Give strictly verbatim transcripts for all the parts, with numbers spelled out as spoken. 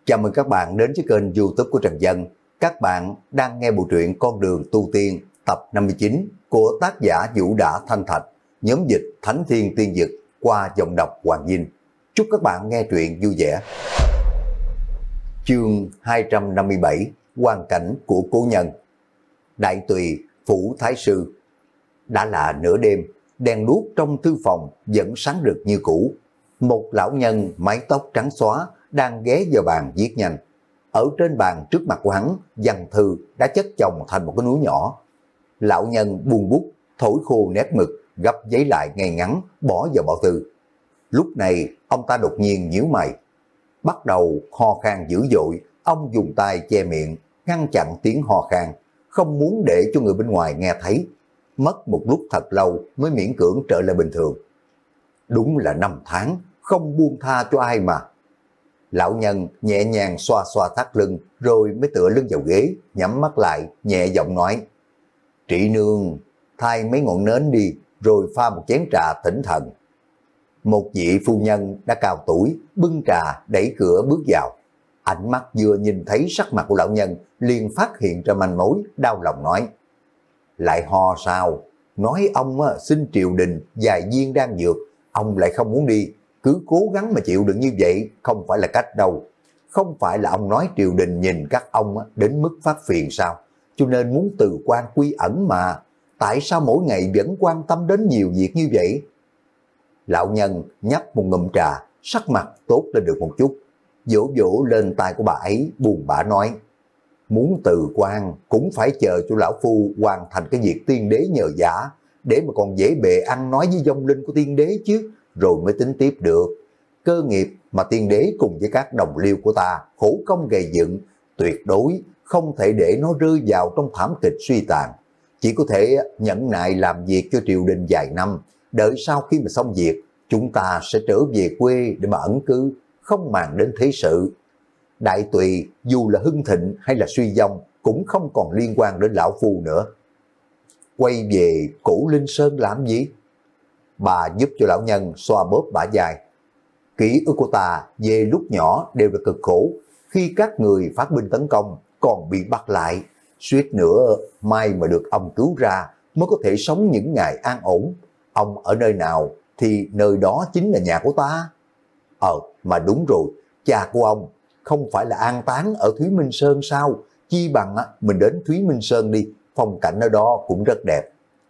Chào mừng các bạn đến với kênh YouTube của Trần Dân. Các bạn đang nghe bộ truyện Con đường tu tiên tập năm mươi chín của tác giả Vũ Đã Thanh Thạch, nhóm dịch Thánh Thiên Tiên Dực qua giọng đọc Hoàng Vinh. Chúc các bạn nghe truyện vui vẻ. Chương hai trăm năm mươi bảy, hoàn cảnh của cố nhân. Đại tùy phủ thái sư. Đã là nửa đêm, đèn đuốc trong thư phòng vẫn sáng rực như cũ. Một lão nhân mái tóc trắng xóa đang ghé vào bàn viết nhanh. Ở trên bàn trước mặt của hắn, văn thư đã chất chồng thành một cái núi nhỏ. Lão nhân buông bút, thổi khô nét mực, gấp giấy lại ngay ngắn, bỏ vào bao thư. Lúc này, ông ta đột nhiên nhíu mày. Bắt đầu ho khan dữ dội, ông dùng tay che miệng, ngăn chặn tiếng ho khan, không muốn để cho người bên ngoài nghe thấy. Mất một lúc thật lâu mới miễn cưỡng trở lại bình thường. Đúng là năm tháng, không buông tha cho ai mà. Lão nhân nhẹ nhàng xoa xoa thắt lưng, rồi mới tựa lưng vào ghế, nhắm mắt lại, nhẹ giọng nói. Trị nương, thay mấy ngọn nến đi, rồi pha một chén trà tỉnh thần. Một vị phu nhân đã cao tuổi, bưng trà, đẩy cửa bước vào. Ánh mắt vừa nhìn thấy sắc mặt của lão nhân, liền phát hiện ra manh mối, đau lòng nói. Lại ho sao? Nói ông xin triều đình vài viên đan dược, ông lại không muốn đi. Cứ cố gắng mà chịu đựng như vậy không phải là cách đâu. Không phải là ông nói triều đình nhìn các ông đến mức phát phiền sao? Cho nên muốn từ quan quy ẩn mà. Tại sao mỗi ngày vẫn quan tâm đến nhiều việc như vậy? Lão nhân nhấp một ngụm trà, sắc mặt tốt lên được một chút. Vỗ vỗ lên tay của bà ấy, buồn bã nói. Muốn từ quan cũng phải chờ cho lão phu hoàn thành cái việc tiên đế nhờ giả, để mà còn dễ bề ăn nói với vong linh của tiên đế chứ, rồi mới tính tiếp được. Cơ nghiệp mà tiên đế cùng với các đồng liêu của ta khổ công gầy dựng, tuyệt đối không thể để nó rơi vào trong thảm kịch suy tàn. Chỉ có thể nhẫn nại làm việc cho triều đình vài năm, đợi sau khi mà xong việc, chúng ta sẽ trở về quê để mà ẩn cư, không màng đến thế sự. Đại tùy dù là hưng thịnh hay là suy vong cũng không còn liên quan đến lão phu nữa. Quay về Cổ Linh Sơn làm gì? Bà giúp cho lão nhân xoa bóp bả vai. Ký ức của ta về lúc nhỏ đều là cực khổ. Khi các người phát binh tấn công còn bị bắt lại, suýt nữa may mà được ông cứu ra mới có thể sống những ngày an ổn. Ông ở nơi nào thì nơi đó chính là nhà của ta. Ờ mà đúng rồi, cha của ông không phải là an táng ở Thúy Minh Sơn sao? Chi bằng mình đến Thúy Minh Sơn đi, phong cảnh ở đó cũng rất đẹp.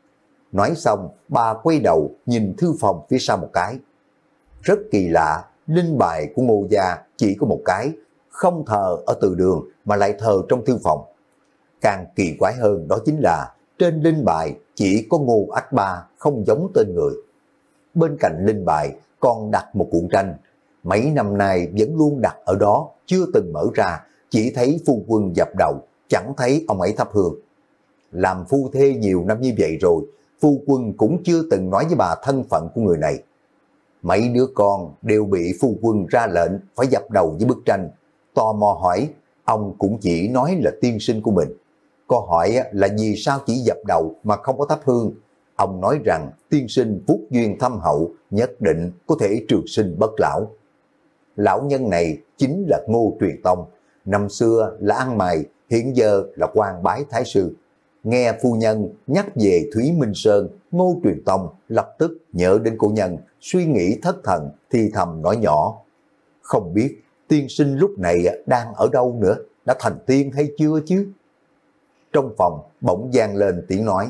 Nói xong, bà quay đầu nhìn thư phòng phía sau một cái. Rất kỳ lạ, linh bài của Ngô gia chỉ có một cái, không thờ ở từ đường mà lại thờ trong thư phòng. Càng kỳ quái hơn đó chính là trên linh bài chỉ có Ngô Ách Ba, không giống tên người. Bên cạnh linh bài còn đặt một cuộn tranh, mấy năm nay vẫn luôn đặt ở đó, chưa từng mở ra, chỉ thấy phu quân dập đầu, chẳng thấy ông ấy thắp hương. Làm phu thê nhiều năm như vậy rồi, phu quân cũng chưa từng nói với bà thân phận của người này. Mấy đứa con đều bị phu quân ra lệnh phải dập đầu với bức tranh. Tò mò hỏi, ông cũng chỉ nói là tiên sinh của mình. Cô hỏi là vì sao chỉ dập đầu mà không có thắp hương. Ông nói rằng tiên sinh phúc duyên thâm hậu, nhất định có thể trường sinh bất lão. Lão nhân này chính là Ngô Truyền Tông, năm xưa là ăn mày, hiện giờ là quan bái thái sư. Nghe phu nhân nhắc về Thúy Minh Sơn, Ngô Truyền Tông lập tức nhớ đến cổ nhân, suy nghĩ thất thần, thì thầm nói nhỏ. Không biết tiên sinh lúc này đang ở đâu nữa, đã thành tiên hay chưa chứ? Trong phòng bỗng vang lên tiếng nói.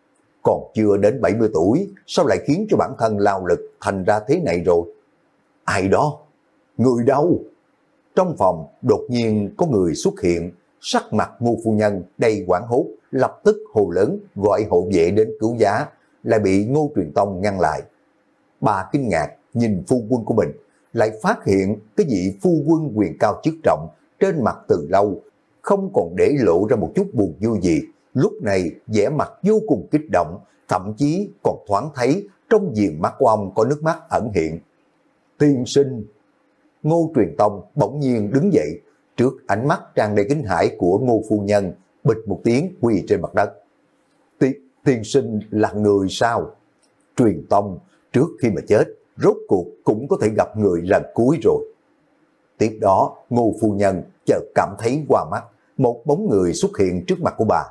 Còn chưa đến bảy mươi tuổi, sao lại khiến cho bản thân lao lực thành ra thế này rồi? Ai đó? Người đâu? Trong phòng đột nhiên có người xuất hiện, sắc mặt Ngô phu nhân đầy hoảng hốt, lập tức hồ lớn gọi hộ vệ đến cứu giá, lại bị Ngô Truyền Tông ngăn lại. Bà kinh ngạc nhìn phu quân của mình, lại phát hiện cái vị phu quân quyền cao chức trọng trên mặt từ lâu, không còn để lộ ra một chút buồn vui gì. Lúc này vẻ mặt vô cùng kích động, thậm chí còn thoáng thấy trong viền mắt của ông có nước mắt ẩn hiện. Tiên sinh! Ngô Truyền Tông bỗng nhiên đứng dậy, trước ánh mắt tràn đầy kinh hãi của Ngô phu nhân, bịch một tiếng quỳ trên mặt đất. Tiên, tiên sinh là người sao? Truyền Tông trước khi mà chết, rốt cuộc cũng có thể gặp người lần cuối rồi. Tiếp đó, Ngô phu nhân chợt cảm thấy qua mắt, một bóng người xuất hiện trước mặt của bà.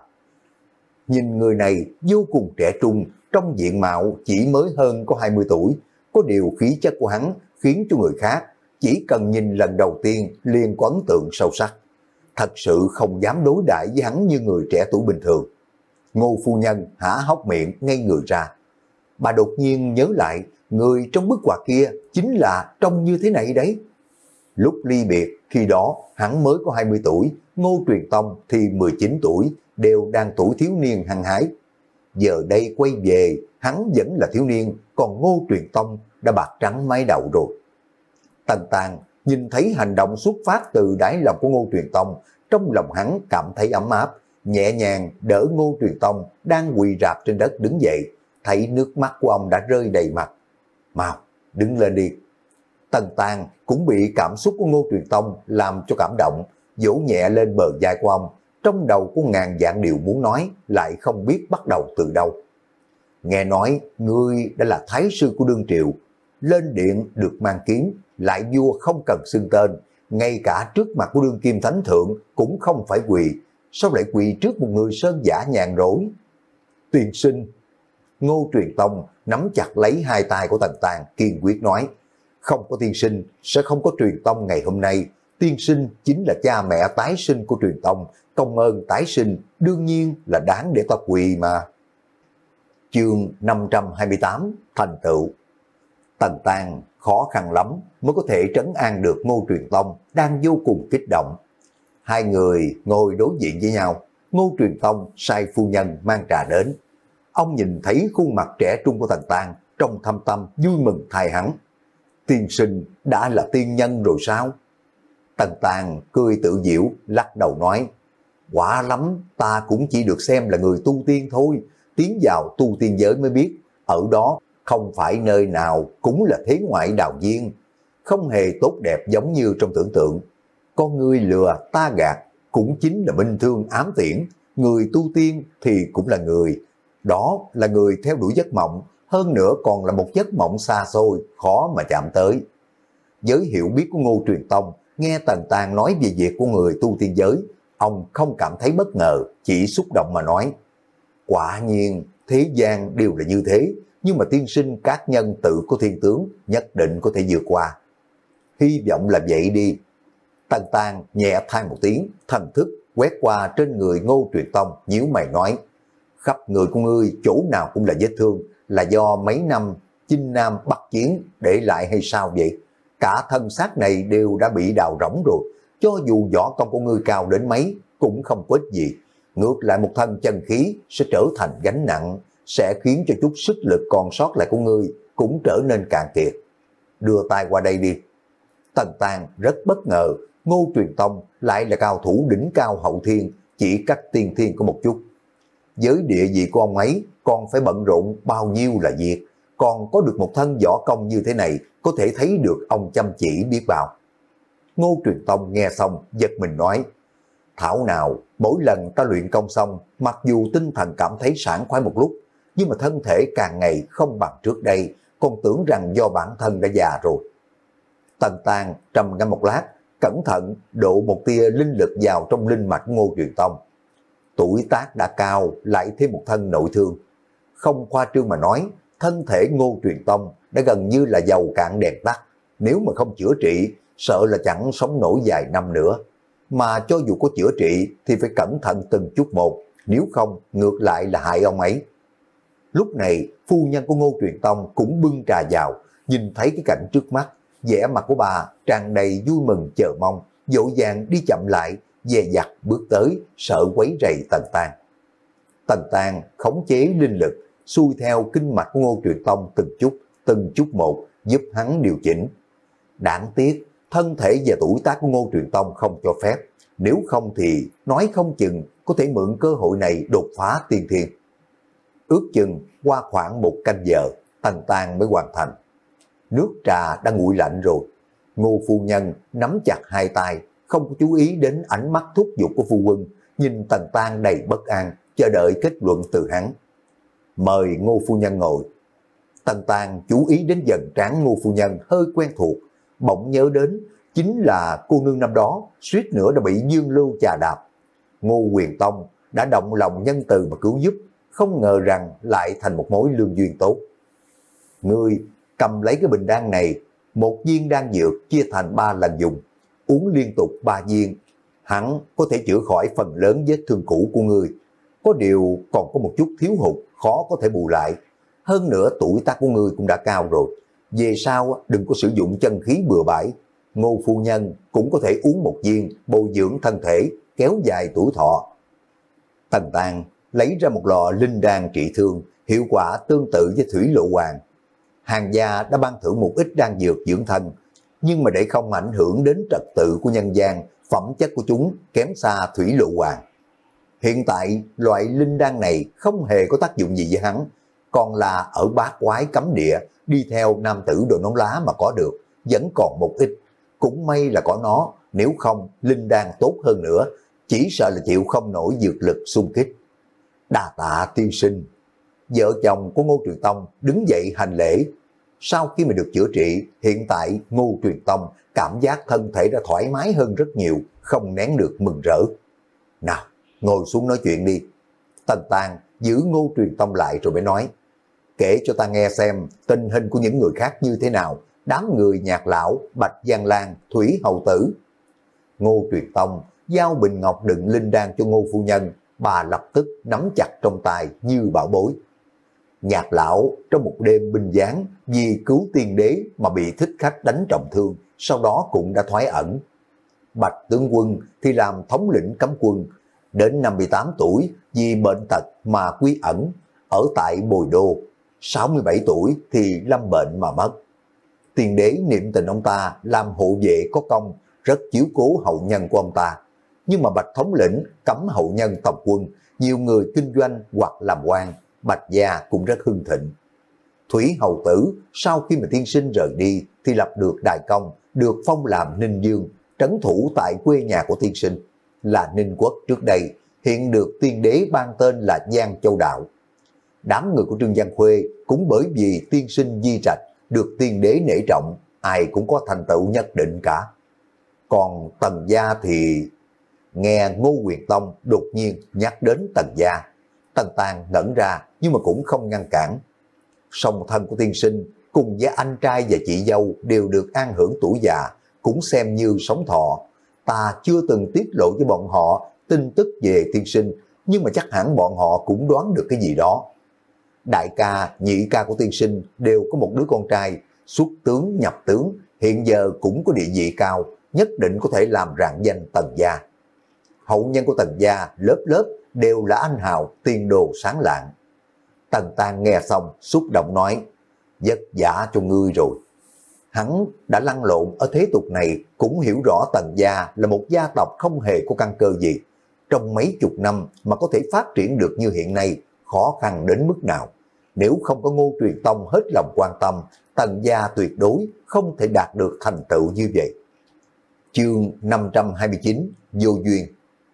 Nhìn người này vô cùng trẻ trung, trong diện mạo chỉ mới hơn có hai mươi tuổi, có điều khí chất của hắn khiến cho người khác chỉ cần nhìn lần đầu tiên liền có ấn tượng sâu sắc. Thật sự không dám đối đãi với hắn như người trẻ tuổi bình thường. Ngô phu nhân há hốc miệng ngây người ra. Bà đột nhiên nhớ lại, người trong bức họa kia chính là trông như thế này đấy. Lúc ly biệt, khi đó hắn mới có hai mươi tuổi, Ngô Truyền Tông thì mười chín tuổi, đều đang tuổi thiếu niên hăng hái. Giờ đây quay về, hắn vẫn là thiếu niên, còn Ngô Truyền Tông đã bạc trắng mái đầu rồi. Tần Tàng nhìn thấy hành động xuất phát từ đáy lòng của Ngô Truyền Tông, trong lòng hắn cảm thấy ấm áp, nhẹ nhàng đỡ Ngô Truyền Tông đang quỳ rạp trên đất đứng dậy, thấy nước mắt của ông đã rơi đầy mặt. Mau, đứng lên đi. Tần Tàng cũng bị cảm xúc của Ngô Truyền Tông làm cho cảm động, vỗ nhẹ lên bờ vai của ông, trong đầu có ngàn vạn điều muốn nói, lại không biết bắt đầu từ đâu. Nghe nói, ngươi đã là thái sư của đương triều, lên điện được mang kiếm, lại vua không cần xưng tên, ngay cả trước mặt của đương kim thánh thượng cũng không phải quỳ, sao lại quỳ trước một người sơn giả nhàn rỗi? Tiên sinh. Ngô Truyền Tông nắm chặt lấy hai tay của Tần Tàng, kiên quyết nói, không có tiên sinh sẽ không có Truyền Tông ngày hôm nay, tiên sinh chính là cha mẹ tái sinh của Truyền Tông, công ơn tái sinh đương nhiên là đáng để ta quỳ mà. Chương năm trăm hai mươi tám, thành tựu. Tần Tàng khó khăn lắm mới có thể trấn an được Ngô Truyền Tông đang vô cùng kích động. Hai người ngồi đối diện với nhau, Ngô Truyền Tông sai phu nhân mang trà đến. Ông nhìn thấy khuôn mặt trẻ trung của Tần Tàng, trong thâm tâm vui mừng thay hắn. Tiên sinh đã là tiên nhân rồi sao? Tần Tàng cười tự giễu, lắc đầu nói, quả lắm, ta cũng chỉ được xem là người tu tiên thôi, tiến vào tu tiên giới mới biết, ở đó không phải nơi nào cũng là thế ngoại đào viên, không hề tốt đẹp giống như trong tưởng tượng. Con ngươi lừa ta gạt cũng chính là minh thương ám tiễn, người tu tiên thì cũng là người, đó là người theo đuổi giấc mộng, hơn nữa còn là một giấc mộng xa xôi, khó mà chạm tới. Với hiểu biết của Ngô Truyền Tông, nghe Tần Tàng nói về việc của người tu tiên giới, ông không cảm thấy bất ngờ, chỉ xúc động mà nói, quả nhiên thế gian đều là như thế, nhưng mà tiên sinh các nhân tự có thiên tướng, nhất định có thể vượt qua. Hy vọng là vậy đi. Tần Tàng nhẹ than một tiếng, thần thức quét qua trên người Ngô Truyền Tông, nhíu mày nói, khắp người của ngươi chỗ nào cũng là vết thương, là do mấy năm chinh nam bắc chiến để lại hay sao vậy? Cả thân xác này đều đã bị đào rỗng rồi, cho dù võ công của ngươi cao đến mấy cũng không có ích gì, ngược lại một thân chân khí sẽ trở thành gánh nặng, sẽ khiến cho chút sức lực còn sót lại của ngươi cũng trở nên cạn kiệt. Đưa tay qua đây đi. Tần Tàng rất bất ngờ, Ngô Truyền Tông lại là cao thủ đỉnh cao hậu thiên, chỉ cách tiên thiên có một chút. Với địa vị của ông ấy còn phải bận rộn bao nhiêu là việc, còn có được một thân võ công như thế này, có thể thấy được ông chăm chỉ biết bao. Ngô Truyền Tông nghe xong giật mình nói, thảo nào mỗi lần ta luyện công xong, mặc dù tinh thần cảm thấy sảng khoái một lúc, nhưng mà thân thể càng ngày không bằng trước đây, còn tưởng rằng do bản thân đã già rồi. Tần Tàng trầm ngâm một lát, cẩn thận độ một tia linh lực vào trong linh mạch Ngô Truyền Tông. Tuổi tác đã cao, lại thêm một thân nội thương. Không khoa trương mà nói, thân thể Ngô Truyền Tông đã gần như là dầu cạn đèn tắt. Nếu mà không chữa trị, sợ là chẳng sống nổi vài năm nữa. Mà cho dù có chữa trị thì phải cẩn thận từng chút một, nếu không ngược lại là hại ông ấy. Lúc này, phu nhân của Ngô Truyền Tông cũng bưng trà vào, nhìn thấy cái cảnh trước mắt, vẻ mặt của bà tràn đầy vui mừng chờ mong, vội vàng đi chậm lại, dè dặt bước tới, sợ quấy rầy Tần Tàng. Tần Tàng khống chế linh lực, xuôi theo kinh mạch của Ngô Truyền Tông từng chút, từng chút một, giúp hắn điều chỉnh. Đáng tiếc, thân thể và tuổi tác của Ngô Truyền Tông không cho phép, nếu không thì nói không chừng có thể mượn cơ hội này đột phá tiên thiên. Ước chừng qua khoảng một canh giờ, Tần Tàng mới hoàn thành. Nước trà đã nguội lạnh rồi. Ngô phu nhân nắm chặt hai tay, không có chú ý đến ánh mắt thúc giục của phu quân, nhìn Tần Tàng đầy bất an, chờ đợi kết luận từ hắn. Mời Ngô phu nhân ngồi. Tần Tàng chú ý đến dần trán Ngô phu nhân hơi quen thuộc, bỗng nhớ đến chính là cô nương năm đó suýt nữa đã bị Dương Lưu chà đạp. Ngô Quyền Tông đã động lòng nhân từ mà cứu giúp, không ngờ rằng lại thành một mối lương duyên tốt. Ngươi cầm lấy cái bình đan này, một viên đan dược chia thành ba lần dùng, uống liên tục ba viên, hẳn có thể chữa khỏi phần lớn vết thương cũ của ngươi. Có điều còn có một chút thiếu hụt khó có thể bù lại. Hơn nữa tuổi tác của ngươi cũng đã cao rồi, về sau đừng có sử dụng chân khí bừa bãi. Ngô phu nhân cũng có thể uống một viên bồi dưỡng thân thể, kéo dài tuổi thọ. Tần Tàng lấy ra một lọ linh đan trị thương, hiệu quả tương tự với thủy lộ hoàng. Hàng gia đã ban thưởng một ít đan dược dưỡng thân, nhưng mà để không ảnh hưởng đến trật tự của nhân gian, phẩm chất của chúng kém xa thủy lộ hoàng. Hiện tại loại linh đan này không hề có tác dụng gì với hắn, còn là ở bát quái cấm địa đi theo nam tử đồ nón lá mà có được, vẫn còn một ít. Cũng may là có nó, nếu không linh đan tốt hơn nữa, chỉ sợ là chịu không nổi dược lực xung kích. Đa tạ tiên sinh. Vợ chồng của Ngô Truyền Tông đứng dậy hành lễ. Sau khi mà được chữa trị, hiện tại Ngô Truyền Tông cảm giác thân thể đã thoải mái hơn rất nhiều, không nén được mừng rỡ. Nào, ngồi xuống nói chuyện đi. Tần Tàng giữ Ngô Truyền Tông lại rồi mới nói, kể cho ta nghe xem tình hình của những người khác như thế nào, đám người Nhạc Lão, Bạch Giang Lan, Thủy Hầu Tử. Ngô Truyền Tông giao bình ngọc đựng linh đan cho Ngô phu nhân, bà lập tức nắm chặt trong tay như bảo bối. Nhạc Lão trong một đêm binh giáng vì cứu tiên đế mà bị thích khách đánh trọng thương, sau đó cũng đã thoái ẩn. Bạch tướng quân thì làm thống lĩnh cấm quân, đến năm mươi tám tuổi vì bệnh tật mà quy ẩn, ở tại Bồi Đô, sáu mươi bảy tuổi thì lâm bệnh mà mất. Tiên đế niệm tình ông ta làm hộ vệ có công, rất chiếu cố hậu nhân của ông ta. Nhưng mà Bạch thống lĩnh cấm hậu nhân tòng quân, nhiều người kinh doanh hoặc làm quan, Bạch gia cũng rất hưng thịnh. Thủy Hầu Tử sau khi mà tiên sinh rời đi thì lập được đại công, được phong làm Ninh Dương, trấn thủ tại quê nhà của tiên sinh là Ninh Quốc trước đây, hiện được tiên đế ban tên là Giang Châu Đạo. Đám người của Trương Văn Khuê cũng bởi vì tiên sinh di trạch được tiên đế nể trọng, ai cũng có thành tựu nhất định cả. Còn Tần gia thì... Nghe Ngô Quyền Tông đột nhiên nhắc đến Tần gia, Tần Tàng ngẩn ra nhưng mà cũng không ngăn cản. Song thân của tiên sinh cùng với anh trai và chị dâu đều được an hưởng tuổi già, cũng xem như sống thọ. Ta chưa từng tiết lộ với bọn họ tin tức về tiên sinh, nhưng mà chắc hẳn bọn họ cũng đoán được cái gì đó. Đại ca, nhị ca của tiên sinh đều có một đứa con trai, xuất tướng nhập tướng, hiện giờ cũng có địa vị cao, nhất định có thể làm rạng danh Tần gia. Hậu nhân của Tần gia lớp lớp đều là anh hào, tiền đồ sáng lạng. Tần Tàng nghe xong xúc động nói, vất vả cho ngươi rồi. Hắn đã lăn lộn ở thế tục này, cũng hiểu rõ Tần gia là một gia tộc không hề có căn cơ gì. Trong mấy chục năm mà có thể phát triển được như hiện nay, khó khăn đến mức nào. Nếu không có Ngô Truyền Tông hết lòng quan tâm, Tần gia tuyệt đối không thể đạt được thành tựu như vậy. Chương năm trăm hai mươi chín, vô duyên.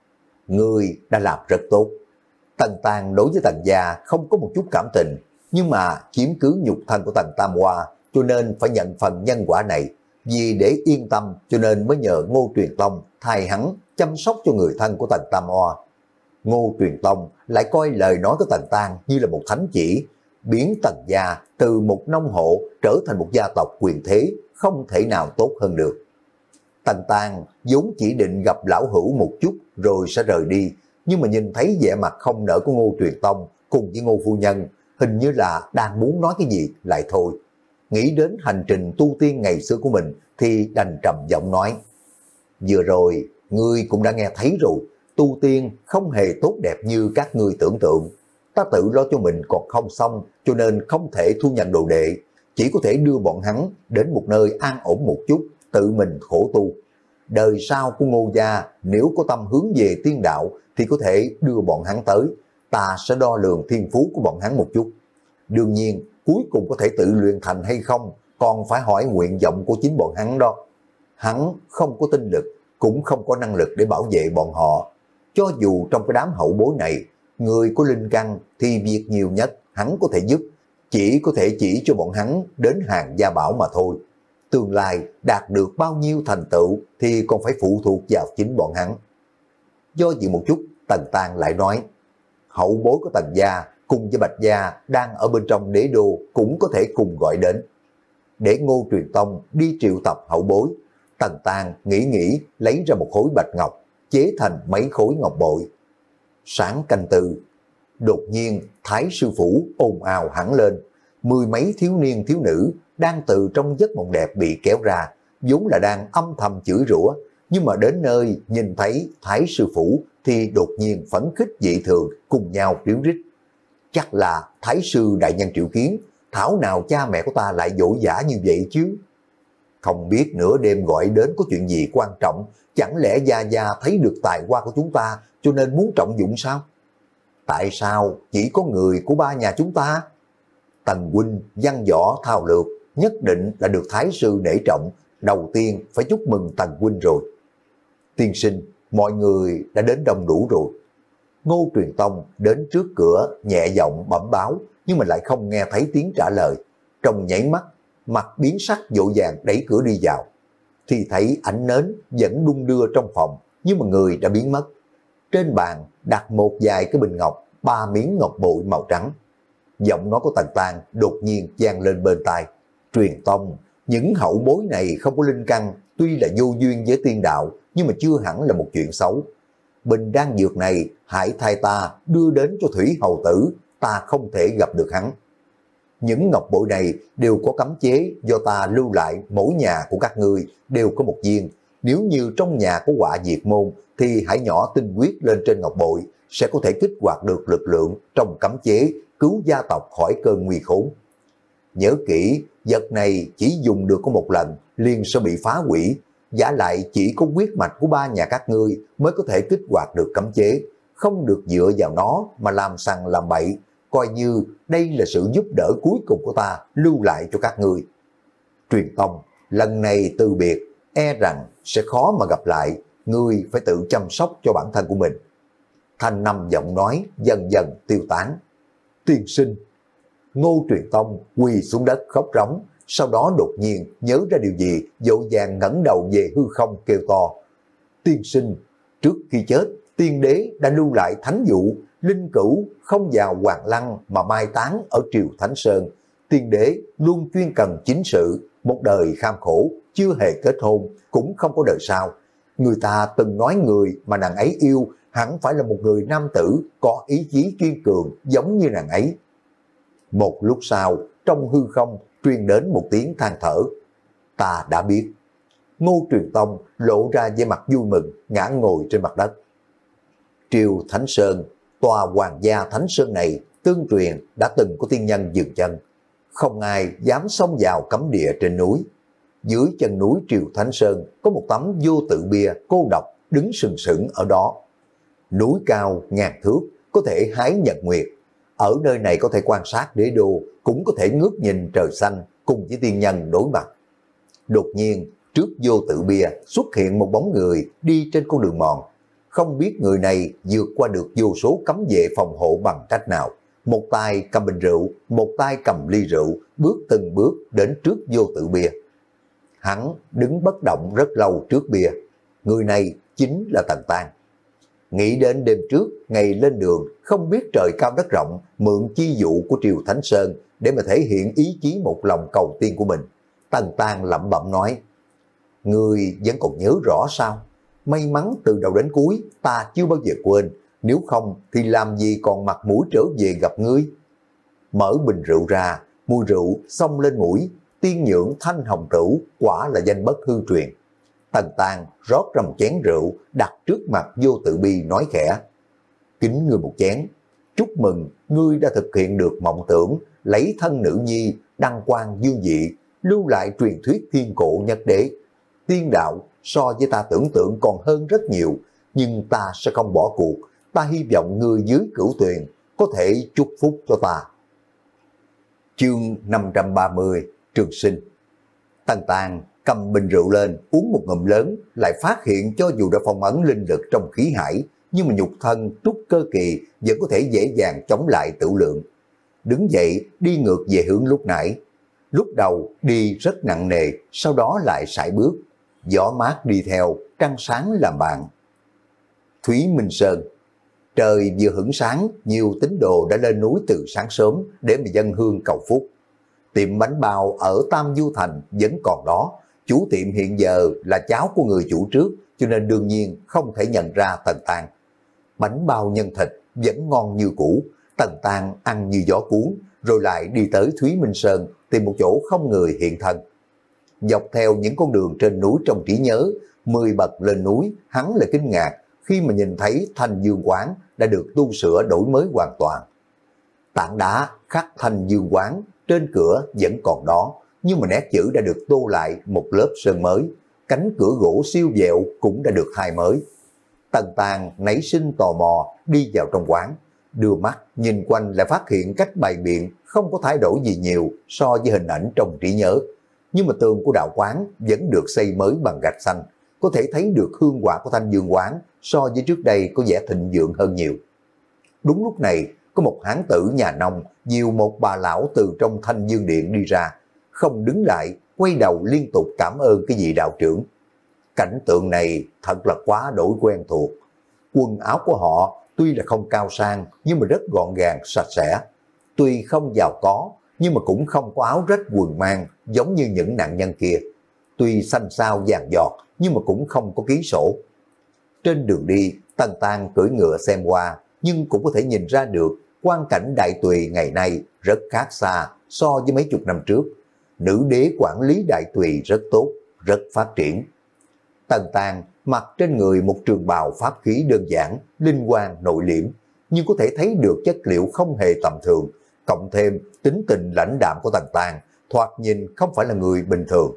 Ngươi đã làm rất tốt. Tần Tàng đối với Tần gia không có một chút cảm tình, nhưng mà chiếm cứ nhục thân của Tần Tam Hoa, cho nên phải nhận phần nhân quả này. Vì để yên tâm cho nên mới nhờ Ngô Truyền Tông thay hắn chăm sóc cho người thân của Tần Tam Hoa. Ngô Truyền Tông lại coi lời nói của Tần Tàng như là một thánh chỉ, biến Tần gia từ một nông hộ trở thành một gia tộc quyền thế, không thể nào tốt hơn được. Tần Tàng vốn chỉ định gặp lão hữu một chút rồi sẽ rời đi, nhưng mà nhìn thấy vẻ mặt không nở của Ngô Truyền Tông cùng với Ngô phu nhân, hình như là đang muốn nói cái gì lại thôi. Nghĩ đến hành trình tu tiên ngày xưa của mình thì đành trầm giọng nói, vừa rồi ngươi cũng đã nghe thấy rồi, tu tiên không hề tốt đẹp như các ngươi tưởng tượng. Ta tự lo cho mình còn không xong, cho nên không thể thu nhận đồ đệ, chỉ có thể đưa bọn hắn đến một nơi an ổn một chút, tự mình khổ tu. Đời sau của Ngô gia nếu có tâm hướng về tiên đạo thì có thể đưa bọn hắn tới, ta sẽ đo lường thiên phú của bọn hắn một chút. Đương nhiên cuối cùng có thể tự luyện thành hay không còn phải hỏi nguyện vọng của chính bọn hắn đó. Hắn không có tinh lực, cũng không có năng lực để bảo vệ bọn họ. Cho dù trong cái đám hậu bối này, người có linh căn thì việc nhiều nhất hắn có thể giúp, chỉ có thể chỉ cho bọn hắn đến hàng gia bảo mà thôi. Tương lai đạt được bao nhiêu thành tựu thì còn phải phụ thuộc vào chính bọn hắn. Do dự một chút, Tần Tang lại nói, hậu bối của Tần gia cùng với Bạch gia đang ở bên trong đế đô cũng có thể cùng gọi đến. Để Ngô Truyền Tông đi triệu tập hậu bối, Tần Tang nghĩ nghĩ lấy ra một khối bạch ngọc, chế thành mấy khối ngọc bội. Sáng canh tư, đột nhiên Thái sư phủ ồn ào hẳn lên, mười mấy thiếu niên thiếu nữ đang từ trong giấc mộng đẹp bị kéo ra, vốn là đang âm thầm chửi rủa, nhưng mà đến nơi nhìn thấy Thái sư phủ thì đột nhiên phấn khích dị thường cùng nhau ríu rít. Chắc là Thái sư đại nhân triệu kiến, thảo nào cha mẹ của ta lại dỗ dã như vậy chứ. Không biết nửa đêm gọi đến có chuyện gì quan trọng, chẳng lẽ Gia Gia thấy được tài hoa của chúng ta cho nên muốn trọng dụng sao? Tại sao chỉ có người của ba nhà chúng ta? Tần huynh văn võ thao lược, nhất định là được Thái sư nể trọng, đầu tiên phải chúc mừng Tần huynh rồi. Tiên sinh, mọi người đã đến đông đủ rồi. Ngô Truyền Tông đến trước cửa nhẹ giọng bẩm báo, nhưng mà lại không nghe thấy tiếng trả lời. Trong nháy mắt, mặt biến sắc vội vàng đẩy cửa đi vào. Thì thấy ánh nến vẫn đung đưa trong phòng, nhưng mà người đã biến mất. Trên bàn đặt một vài cái bình ngọc, ba miếng ngọc bội màu trắng. Giọng nói của Tần Tang đột nhiên vang lên bên tai. Truyền Tông, những hậu bối này không có linh căn, tuy là vô duyên với tiên đạo, nhưng mà chưa hẳn là một chuyện xấu. Bình đan dược này hãy thay ta đưa đến cho Thủy hầu tử, ta không thể gặp được hắn. Những ngọc bội này đều có cấm chế do ta lưu lại, mỗi nhà của các ngươi đều có một viên. Nếu như trong nhà có họa diệt môn thì hãy nhỏ tinh huyết lên trên ngọc bội, sẽ có thể kích hoạt được lực lượng trong cấm chế, cứu gia tộc khỏi cơn nguy khốn. Nhớ kỹ, vật này chỉ dùng được có một lần, liền sẽ bị phá hủy. Giả lại chỉ có huyết mạch của ba nhà các ngươi mới có thể kích hoạt được cấm chế, không được dựa vào nó mà làm sằng làm bậy, coi như đây là sự giúp đỡ cuối cùng của ta lưu lại cho các ngươi. Truyền Tông, lần này từ biệt, e rằng sẽ khó mà gặp lại, ngươi phải tự chăm sóc cho bản thân của mình. Thanh năm giọng nói dần dần tiêu tán. Tiên sinh. Ngô Truyền Tông quỳ xuống đất khóc rống, sau đó đột nhiên nhớ ra điều gì, vội vàng ngẩng đầu về hư không kêu to. Tiên sinh, trước khi chết, tiên đế đã lưu lại thánh dụ, linh cữu không vào hoàng lăng mà mai táng ở triều Thánh Sơn. Tiên đế luôn chuyên cần chính sự, một đời kham khổ, chưa hề kết hôn, cũng không có đời sau. Người ta từng nói người mà nàng ấy yêu hẳn phải là một người nam tử có ý chí kiên cường giống như nàng ấy. Một lúc sau, trong hư không truyền đến một tiếng than thở. Ta đã biết. Ngô Truyền Tông lộ ra vẻ mặt vui mừng, ngã ngồi trên mặt đất. Triều Thánh Sơn, tòa hoàng gia Thánh Sơn này, tương truyền đã từng có tiên nhân dừng chân. Không ai dám xông vào cấm địa trên núi. Dưới chân núi Triều Thánh Sơn có một tấm vô tự bia cô độc đứng sừng sững ở đó. Núi cao ngàn thước, có thể hái nhật nguyệt. Ở nơi này có thể quan sát đế đô, cũng có thể ngước nhìn trời xanh cùng với tiên nhân đối mặt. Đột nhiên, trước vô tự bia xuất hiện một bóng người đi trên con đường mòn. Không biết người này vượt qua được vô số cấm vệ phòng hộ bằng cách nào. Một tay cầm bình rượu, một tay cầm ly rượu, bước từng bước đến trước vô tự bia. Hắn đứng bất động rất lâu trước bia. Người này chính là Tần Tang. Nghĩ đến đêm trước, ngày lên đường, không biết trời cao đất rộng, mượn chi dụ của Triều Thánh Sơn để mà thể hiện ý chí một lòng cầu tiên của mình. Tần Tang lẩm bẩm nói, ngươi vẫn còn nhớ rõ sao? May mắn từ đầu đến cuối, ta chưa bao giờ quên, nếu không thì làm gì còn mặt mũi trở về gặp ngươi. Mở bình rượu ra, mùi rượu xông lên mũi, tiên nhượng thanh hồng rượu, quả là danh bất hư truyền. Tần Tang rót ra một chén rượu, đặt trước mặt vô tự bi nói khẽ, kính ngươi một chén, chúc mừng ngươi đã thực hiện được mộng tưởng, lấy thân nữ nhi, đăng quang dương vị, lưu lại truyền thuyết thiên cổ nhất đế. Tiên đạo so với ta tưởng tượng còn hơn rất nhiều, nhưng ta sẽ không bỏ cuộc, ta hy vọng ngươi dưới cửu tuyền có thể chúc phúc cho ta. Chương năm trăm ba mươi, Trường Sinh. Tần Tang cầm bình rượu lên, uống một ngụm lớn, lại phát hiện cho dù đã phong ấn linh lực trong khí hải, nhưng mà nhục thân trúc cơ kỳ vẫn có thể dễ dàng chống lại tử lượng. Đứng dậy, đi ngược về hướng lúc nãy. Lúc đầu đi rất nặng nề, sau đó lại sải bước, gió mát đi theo, trăng sáng làm bạn. Thúy Minh Sơn. Trời vừa hửng sáng, nhiều tín đồ đã lên núi từ sáng sớm để mà dâng hương cầu phúc. Tiệm bánh bao ở Tam Du Thành vẫn còn đó, chủ tiệm hiện giờ là cháu của người chủ trước, cho nên đương nhiên không thể nhận ra Tần Tang. Bánh bao nhân thịt vẫn ngon như cũ, Tần Tang ăn như gió cuốn, rồi lại đi tới Thúy Minh Sơn tìm một chỗ không người hiện thân. Dọc theo những con đường trên núi trong trí nhớ, mười bậc lên núi, hắn lại kinh ngạc khi mà nhìn thấy Thanh Dương Quán đã được tu sửa đổi mới hoàn toàn. Tảng đá khắc Thanh Dương Quán trên cửa vẫn còn đó, nhưng mà nét chữ đã được tô lại một lớp sơn mới, cánh cửa gỗ siêu vẹo cũng đã được thay mới. Tần Tang nảy sinh tò mò đi vào trong quán, đưa mắt nhìn quanh lại phát hiện cách bày biện không có thay đổi gì nhiều so với hình ảnh trong trí nhớ, nhưng mà tường của đạo quán vẫn được xây mới bằng gạch xanh, có thể thấy được hương quả của Thanh Dương Quán so với trước đây có vẻ thịnh vượng hơn nhiều. Đúng lúc này, có một hán tử nhà nông dìu một bà lão từ trong Thanh Dương Điện đi ra, không đứng lại, quay đầu liên tục cảm ơn cái vị đạo trưởng. Cảnh tượng này thật là quá đổi quen thuộc. Quần áo của họ tuy là không cao sang nhưng mà rất gọn gàng, sạch sẽ. Tuy không giàu có nhưng mà cũng không có áo rách quần mang giống như những nạn nhân kia. Tuy xanh xao vàng giọt nhưng mà cũng không có ký sổ. Trên đường đi, Tần Tang cưỡi ngựa xem qua, nhưng cũng có thể nhìn ra được quang cảnh Đại Tùy ngày nay rất khác xa so với mấy chục năm trước. Nữ đế quản lý Đại Tùy rất tốt, rất phát triển. Tần Tang mặc trên người một trường bào pháp khí đơn giản, linh quang nội liễm, nhưng có thể thấy được chất liệu không hề tầm thường, cộng thêm tính tình lãnh đạm của Tần Tang, thoạt nhìn không phải là người bình thường.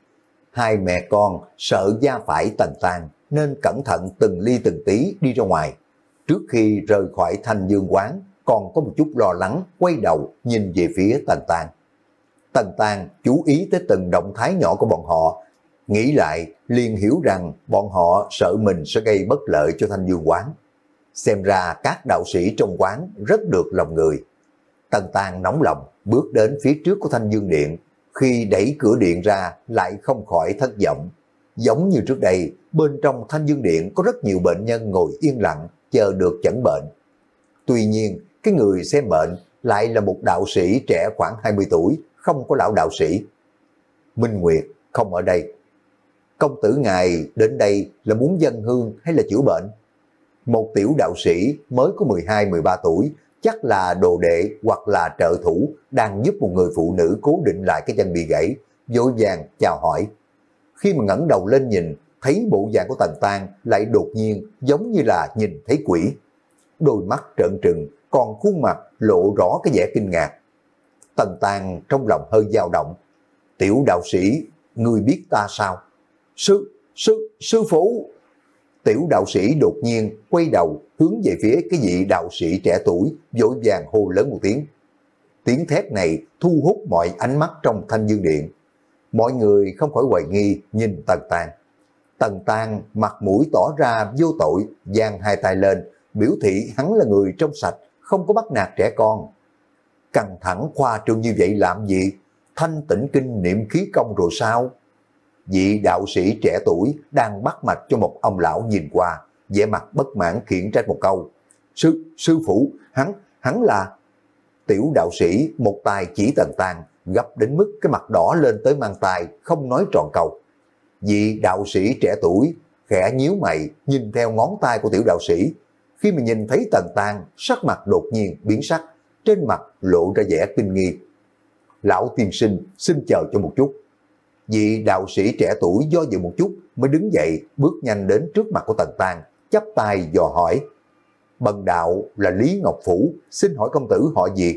Hai mẹ con sợ gia phải Tần Tang nên cẩn thận từng ly từng tí đi ra ngoài. Trước khi rời khỏi Thanh Dương Quán, còn có một chút lo lắng, quay đầu nhìn về phía Tần Tang. Tần Tang chú ý tới từng động thái nhỏ của bọn họ, nghĩ lại liền hiểu rằng bọn họ sợ mình sẽ gây bất lợi cho Thanh Dương Quán. Xem ra các đạo sĩ trong quán rất được lòng người. Tần Tang nóng lòng bước đến phía trước của Thanh Dương Điện, khi đẩy cửa điện ra lại không khỏi thất vọng. Giống như trước đây, bên trong Thanh Dương Điện có rất nhiều bệnh nhân ngồi yên lặng chờ được chẩn bệnh. Tuy nhiên, cái người xem bệnh lại là một đạo sĩ trẻ khoảng hai mươi tuổi, không có lão đạo sĩ. Minh Nguyệt không ở đây. Công tử ngài đến đây là muốn dâng hương hay là chữa bệnh? Một tiểu đạo sĩ mới có mười hai mười ba tuổi, chắc là đồ đệ hoặc là trợ thủ đang giúp một người phụ nữ cố định lại cái chân bị gãy, vội vàng chào hỏi. Khi mà ngẩng đầu lên nhìn, thấy bộ dạng của Tần Tang lại đột nhiên giống như là nhìn thấy quỷ. Đôi mắt trợn trừng, còn khuôn mặt lộ rõ cái vẻ kinh ngạc. Tần Tang trong lòng hơi dao động. Tiểu đạo sĩ, ngươi biết ta sao? Sư, sư, sư phụ. Tiểu đạo sĩ đột nhiên quay đầu hướng về phía cái vị đạo sĩ trẻ tuổi, vội vàng hô lớn một tiếng. Tiếng thét này thu hút mọi ánh mắt trong Thanh Dương Điện. Mọi người không khỏi hoài nghi nhìn Tần Tang. Tần Tang mặt mũi tỏ ra vô tội, giang hai tay lên, biểu thị hắn là người trong sạch, không có bắt nạt trẻ con. Căng thẳng khoa trương như vậy làm gì? Thanh tĩnh kinh niệm khí công rồi sao? Vị đạo sĩ trẻ tuổi đang bắt mạch cho một ông lão nhìn qua, vẻ mặt bất mãn khiển trách một câu. Sư, sư phụ, hắn, hắn là... Tiểu đạo sĩ một tay chỉ Tần Tang, gấp đến mức cái mặt đỏ lên tới mang tai, không nói tròn câu. Vị đạo sĩ trẻ tuổi khẽ nhíu mày nhìn theo ngón tay của tiểu đạo sĩ. Khi mà nhìn thấy Tần Tang, sắc mặt đột nhiên biến sắc, trên mặt lộ ra vẻ kinh nghi. Lão tiên sinh xin chờ cho một chút. Vị đạo sĩ trẻ tuổi do dự một chút mới đứng dậy, bước nhanh đến trước mặt của Tần Tang, chắp tay dò hỏi. Bần đạo là Lý Ngọc Phủ, xin hỏi công tử họ gì?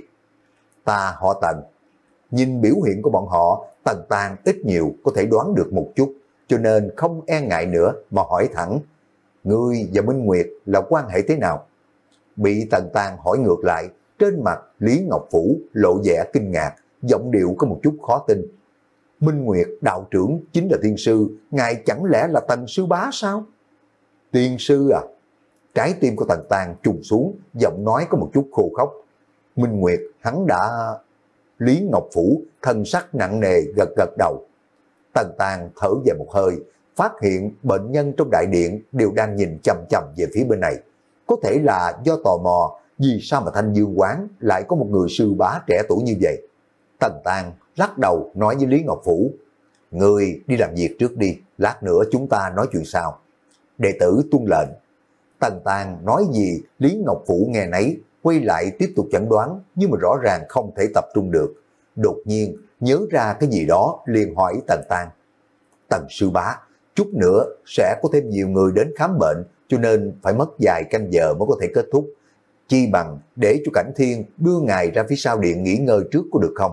Ta họ Tần. Nhìn biểu hiện của bọn họ, Tần Tang ít nhiều có thể đoán được một chút, cho nên không e ngại nữa mà hỏi thẳng. Ngươi và Minh Nguyệt là quan hệ thế nào? Bị Tần Tang hỏi ngược lại, trên mặt Lý Ngọc Phủ lộ vẻ kinh ngạc, giọng điệu có một chút khó tin. Minh Nguyệt đạo trưởng chính là tiên sư, ngài chẳng lẽ là Tần sư bá sao? Tiên sư à? Trái tim của Tần Tang trùng xuống, giọng nói có một chút khô khốc. Minh Nguyệt hắn đã... Lý Ngọc Phủ thân sắc nặng nề gật gật đầu. Tần Tàng thở dài một hơi, phát hiện bệnh nhân trong đại điện đều đang nhìn chằm chằm về phía bên này. Có thể là do tò mò, vì sao mà Thanh Dương quán lại có một người sư bá trẻ tuổi như vậy. Tần Tàng lắc đầu nói với Lý Ngọc Phủ, người đi làm việc trước đi, lát nữa chúng ta nói chuyện sau. Đệ tử tuân lệnh. Tần Tàng nói gì Lý Ngọc Phủ nghe nấy, quay lại tiếp tục chẩn đoán, nhưng mà rõ ràng không thể tập trung được. Đột nhiên nhớ ra cái gì đó liền hỏi Tần Tàng, Tần sư bá, chút nữa sẽ có thêm nhiều người đến khám bệnh, cho nên phải mất vài canh giờ mới có thể kết thúc. Chi bằng để cho Cảnh Thiên đưa ngài ra phía sau điện nghỉ ngơi trước có được không?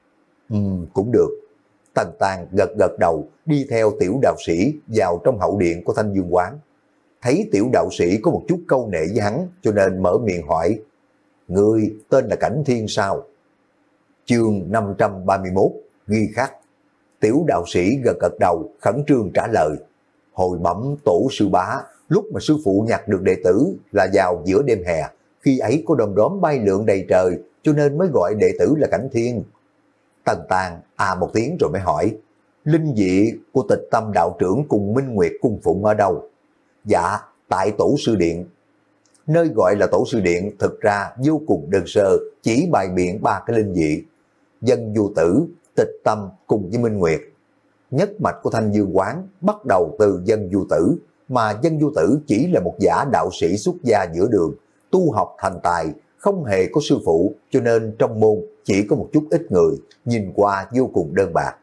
Ừ, cũng được. Tần Tàng gật gật đầu, đi theo tiểu đạo sĩ vào trong hậu điện của Thanh Dương quán. Thấy tiểu đạo sĩ có một chút câu nệ với hắn, cho nên mở miệng hỏi, người tên là Cảnh Thiên sao? Chương năm trăm ba mươi mốt, ghi khắc. Tiểu đạo sĩ gật gật đầu, khẩn trương trả lời, hồi bẩm tổ sư bá, lúc mà sư phụ nhặt được đệ tử là vào giữa đêm hè, khi ấy có đom đóm bay lượn đầy trời, cho nên mới gọi đệ tử là Cảnh Thiên. Tần Tàng à một tiếng rồi mới hỏi, linh vị của Tịch Tâm đạo trưởng cùng Minh Nguyệt cung phụng ở đâu? Dạ, tại tổ sư điện. Nơi gọi là tổ sư điện thực ra vô cùng đơn sơ, chỉ bày biện ba cái linh vị: Dân Du Tử, Tịch Tâm cùng với Minh Nguyệt. Nhất mạch của Thanh Dương quán bắt đầu từ Dân Du Tử, mà Dân Du Tử chỉ là một giả đạo sĩ xuất gia giữa đường, tu học thành tài, không hề có sư phụ, cho nên trong môn chỉ có một chút ít người, nhìn qua vô cùng đơn bạc.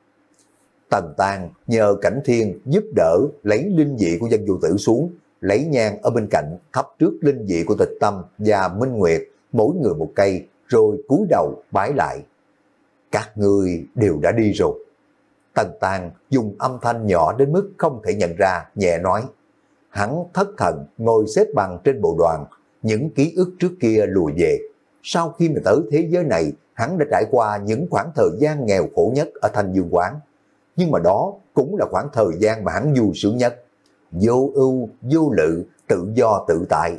Tần Tàng nhờ Cảnh Thiên giúp đỡ lấy linh vị của Dân Du Tử xuống, lấy nhang ở bên cạnh thắp trước linh vị của Tịch Tâm và Minh Nguyệt, mỗi người một cây, rồi cúi đầu bái lại. Các người đều đã đi rồi. Tần Tàng dùng âm thanh nhỏ đến mức không thể nhận ra, nhẹ nói. Hắn thất thần ngồi xếp bằng trên bộ đoàn, những ký ức trước kia lùi về. Sau khi mà tới thế giới này, hắn đã trải qua những khoảng thời gian nghèo khổ nhất ở Thanh Dương quán. Nhưng mà đó cũng là khoảng thời gian mà hắn vui sướng nhất. Vô ưu, vô lự, tự do tự tại.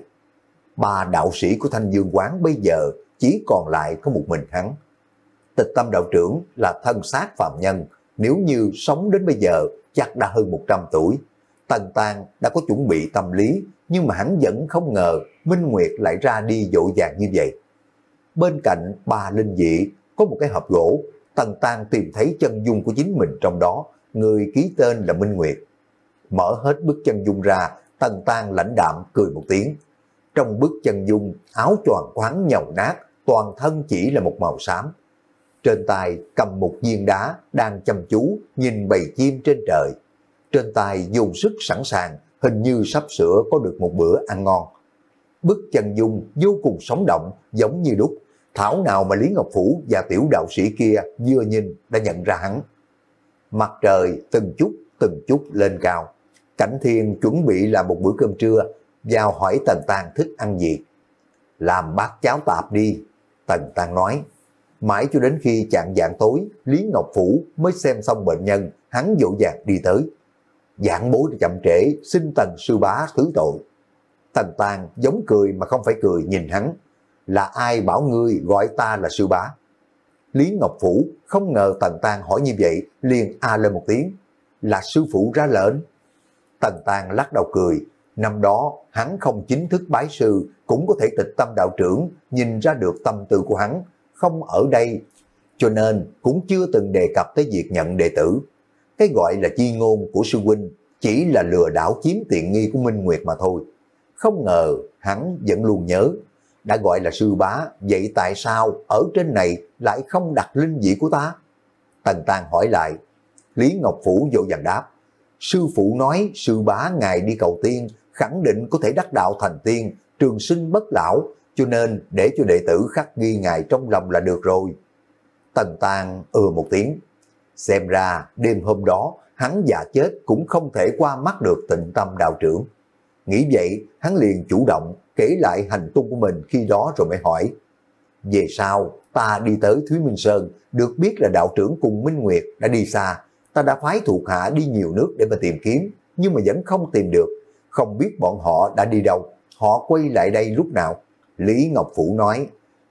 Ba đạo sĩ của Thanh Dương quán bây giờ chỉ còn lại có một mình hắn. Tịch Tâm đạo trưởng là thân xác phàm nhân, nếu như sống đến bây giờ chắc đã hơn một trăm tuổi. Tần Tàng đã có chuẩn bị tâm lý, nhưng mà hắn vẫn không ngờ Minh Nguyệt lại ra đi vội vàng như vậy. Bên cạnh ba linh vị có một cái hộp gỗ, Tần Tàng tìm thấy chân dung của chính mình trong đó, người ký tên là Minh Nguyệt. Mở hết bức chân dung ra, Tần Tàng lãnh đạm cười một tiếng. Trong bức chân dung, áo choàng của hắn nhầu nát, toàn thân chỉ là một màu xám. Trên tay cầm một viên đá đang chăm chú nhìn bầy chim trên trời. Trên tay dùng sức sẵn sàng, hình như sắp sửa có được một bữa ăn ngon. Bức chân dung vô cùng sống động, giống như đúc. Thảo nào mà Lý Ngọc Phủ và tiểu đạo sĩ kia vừa nhìn đã nhận ra hắn. Mặt trời từng chút từng chút lên cao. Cảnh Thiên chuẩn bị làm một bữa cơm trưa, vào hỏi Tần Tàng thích ăn gì. Làm bát cháo tạp đi, Tần Tàng nói. Mãi cho đến khi chạng vạng tối, Lý Ngọc Phủ mới xem xong bệnh nhân, hắn vội vàng đi tới. Giảng bối chậm trễ, xin Tần sư bá thứ tội. Tần Tàng giống cười mà không phải cười nhìn hắn. Là ai bảo ngươi gọi ta là sư bá? Lý Ngọc Phủ không ngờ Tần Tàng hỏi như vậy, liền a lên một tiếng. Là sư phụ ra lệnh. Tần Tàng lắc đầu cười. Năm đó hắn không chính thức bái sư, cũng có thể Tịch Tâm đạo trưởng nhìn ra được tâm tư của hắn, không ở đây, cho nên cũng chưa từng đề cập tới việc nhận đệ tử. Cái gọi là chi ngôn của sư huynh chỉ là lừa đảo chiếm tiện nghi của Minh Nguyệt mà thôi. Không ngờ hắn vẫn luôn nhớ. Đã gọi là sư bá, vậy tại sao ở trên này lại không đặt linh vị của ta? Tần Tàng hỏi lại. Lý Ngọc Phủ vội vàng đáp. Sư phụ nói sư bá ngài đi cầu tiên, khẳng định có thể đắc đạo thành tiên, trường sinh bất lão, cho nên để cho đệ tử khắc ghi ngài trong lòng là được rồi. Tần Tàng ừ một tiếng. Xem ra đêm hôm đó hắn già chết cũng không thể qua mắt được Tịnh Tâm đạo trưởng. Nghĩ vậy hắn liền chủ động kể lại hành tung của mình khi đó rồi mới hỏi. Về sau ta đi tới Thúy Minh Sơn, được biết là đạo trưởng cùng Minh Nguyệt đã đi xa. Ta đã phái thuộc hạ đi nhiều nước để mà tìm kiếm, nhưng mà vẫn không tìm được. Không biết bọn họ đã đi đâu, họ quay lại đây lúc nào. Lý Ngọc Phủ nói,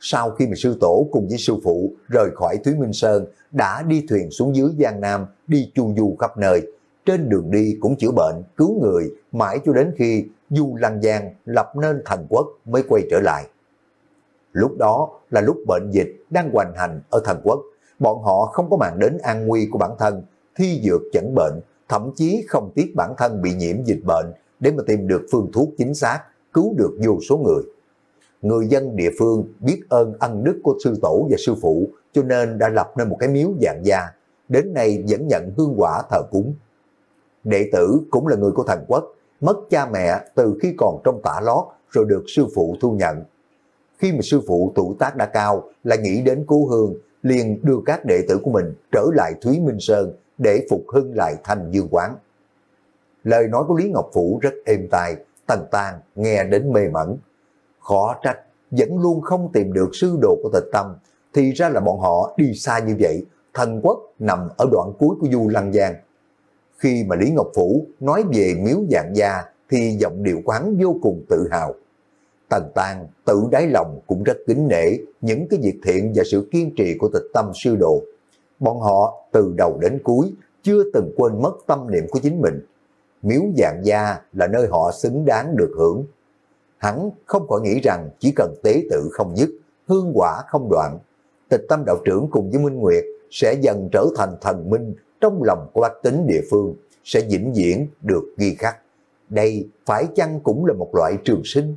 sau khi mà sư tổ cùng với sư phụ rời khỏi Thúy Minh Sơn, đã đi thuyền xuống dưới Giang Nam, đi chu du khắp nơi. Trên đường đi cũng chữa bệnh, cứu người, mãi cho đến khi Du Lăng Giang lập nên thành quốc mới quay trở lại. Lúc đó là lúc bệnh dịch đang hoành hành ở thành quốc, bọn họ không có màng đến an nguy của bản thân, thi dược chẩn bệnh, thậm chí không tiếc bản thân bị nhiễm dịch bệnh để mà tìm được phương thuốc chính xác, cứu được vô số người. Người dân địa phương biết ơn ân đức của sư tổ và sư phụ, cho nên đã lập nên một cái miếu Vạn Gia, đến nay vẫn nhận hương quả thờ cúng. Đệ tử cũng là người của thành quốc, mất cha mẹ từ khi còn trong tả lót rồi được sư phụ thu nhận. Khi mà sư phụ tuổi tác đã cao, lại nghĩ đến cố hương, liền đưa các đệ tử của mình trở lại Thúy Minh Sơn để phục hưng lại Thanh Dương Quán. Lời nói của Lý Ngọc Phủ rất êm tai, Tần Tang nghe đến mê mẩn. Khó trách, vẫn luôn không tìm được sư đồ của Tịch Tâm, thì ra là bọn họ đi xa như vậy, thành quốc nằm ở đoạn cuối của Du Lăng Giang. Khi mà Lý Ngọc Phủ nói về miếu Vạn Gia, thì giọng điệu quán vô cùng tự hào. Tần Tang tự đáy lòng cũng rất kính nể những cái việc thiện và sự kiên trì của Tịch Tâm sư đồ. Bọn họ từ đầu đến cuối chưa từng quên mất tâm niệm của chính mình. Miếu Vạn Gia là nơi họ xứng đáng được hưởng. Hắn không khỏi nghĩ rằng chỉ cần tế tự không dứt, hương quả không đoạn, Tịch Tâm đạo trưởng cùng với Minh Nguyệt sẽ dần trở thành thần minh trong lòng của bách tính địa phương, sẽ vĩnh viễn được ghi khắc. Đây phải chăng cũng là một loại trường sinh?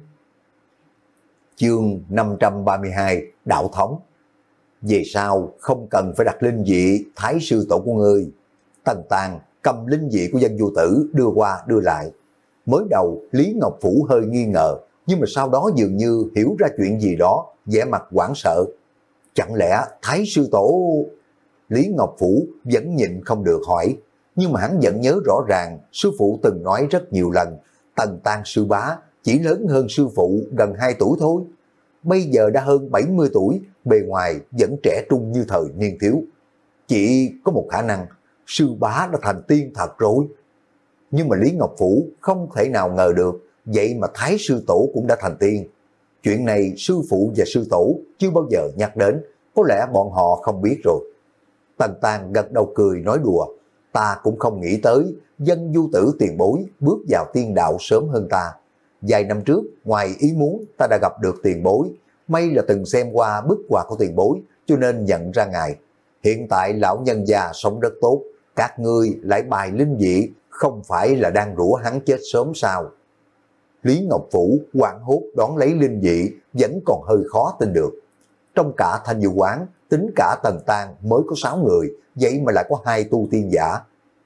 Chương năm trăm ba mươi hai, Đạo Thống. Về sau không cần phải đặt linh vị thái sư tổ của ngươi. Tần Tang cầm linh vị của Dân Vô Tử đưa qua đưa lại. Mới đầu Lý Ngọc Phủ hơi nghi ngờ, nhưng mà sau đó dường như hiểu ra chuyện gì đó, vẻ mặt hoảng sợ. Chẳng lẽ thái sư tổ... Lý Ngọc Phủ vẫn nhịn không được hỏi, nhưng mà hắn vẫn nhớ rõ ràng sư phụ từng nói rất nhiều lần, Tần Tang sư bá chỉ lớn hơn sư phụ gần hai tuổi thôi. Bây giờ đã hơn bảy mươi tuổi, bề ngoài vẫn trẻ trung như thời niên thiếu. Chỉ có một khả năng, sư bá đã thành tiên thật rồi. Nhưng mà Lý Ngọc Phủ không thể nào ngờ được, vậy mà thái sư tổ cũng đã thành tiên. Chuyện này sư phụ và sư tổ chưa bao giờ nhắc đến, có lẽ bọn họ không biết rồi. Tần Tang gật đầu cười nói đùa, ta cũng không nghĩ tới Dân Du Tử tiền bối bước vào tiên đạo sớm hơn ta. Vài năm trước, ngoài ý muốn ta đã gặp được tiền bối, may là từng xem qua bức họa của tiền bối, cho nên nhận ra ngài. Hiện tại lão nhân già sống rất tốt, các ngươi lại bài linh vị, không phải là đang rủa hắn chết sớm sao? Lý Ngọc Phủ hoảng hốt đón lấy linh vị, vẫn còn hơi khó tin được. Trong cả Thanh Dương Quán, tính cả Tần Tang mới có sáu người, vậy mà lại có hai tu tiên giả.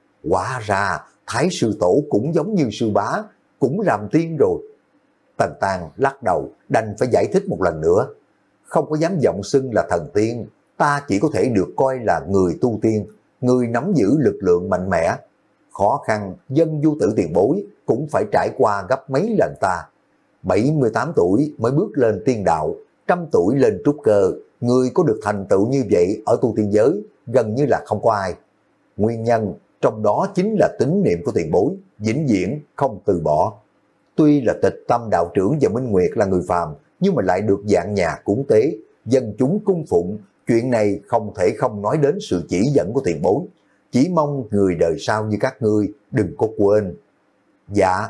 Hóa ra, thái sư tổ cũng giống như sư bá, cũng làm tiên rồi. Tần Tang lắc đầu, đành phải giải thích một lần nữa. Không có dám giọng xưng là thần tiên, ta chỉ có thể được coi là người tu tiên, người nắm giữ lực lượng mạnh mẽ. Khó khăn, Dân Du Tử tiền bối cũng phải trải qua gấp mấy lần ta. bảy mươi tám tuổi mới bước lên tiên đạo, trăm tuổi lên trúc cơ, người có được thành tựu như vậy ở tu tiên giới, gần như là không có ai. Nguyên nhân trong đó chính là tín niệm của tiền bối, vĩnh viễn không từ bỏ. Tuy là Tịch Tâm đạo trưởng và Minh Nguyệt là người phàm, nhưng mà lại được dạng nhà cúng tế, dân chúng cung phụng, chuyện này không thể không nói đến sự chỉ dẫn của tiền bối. Chỉ mong người đời sau như các ngươi đừng có quên. Dạ.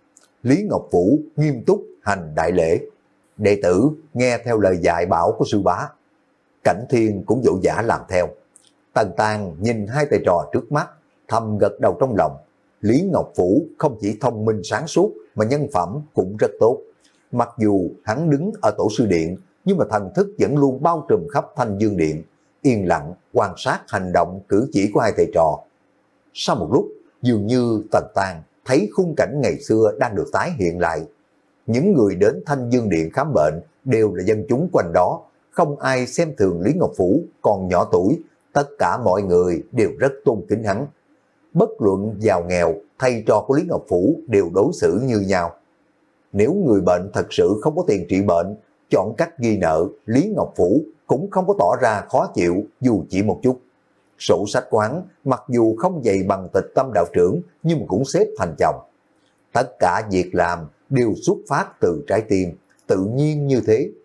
Lý Ngọc Phủ nghiêm túc hành đại lễ. Đệ tử nghe theo lời dạy bảo của sư bá. Cảnh Thiên cũng vội vã làm theo. Tần Tang nhìn hai thầy trò trước mắt, thầm gật đầu trong lòng. Lý Ngọc Phủ không chỉ thông minh sáng suốt mà nhân phẩm cũng rất tốt. Mặc dù hắn đứng ở tổ sư điện, nhưng mà thần thức vẫn luôn bao trùm khắp Thanh Dương điện, yên lặng quan sát hành động cử chỉ của hai thầy trò. Sau một lúc, dường như Tần Tang thấy khung cảnh ngày xưa đang được tái hiện lại. Những người đến Thanh Dương điện khám bệnh đều là dân chúng quanh đó, không ai xem thường Lý Ngọc Phủ còn nhỏ tuổi, tất cả mọi người đều rất tôn kính hắn. Bất luận giàu nghèo, thầy trò của Lý Ngọc Phủ đều đối xử như nhau. Nếu người bệnh thật sự không có tiền trị bệnh, chọn cách ghi nợ, Lý Ngọc Phủ cũng không có tỏ ra khó chịu dù chỉ một chút. Sổ sách quán mặc dù không dày bằng Tịch Tâm đạo trưởng, nhưng mà cũng xếp thành chồng. Tất cả việc làm đều xuất phát từ trái tim, tự nhiên như thế.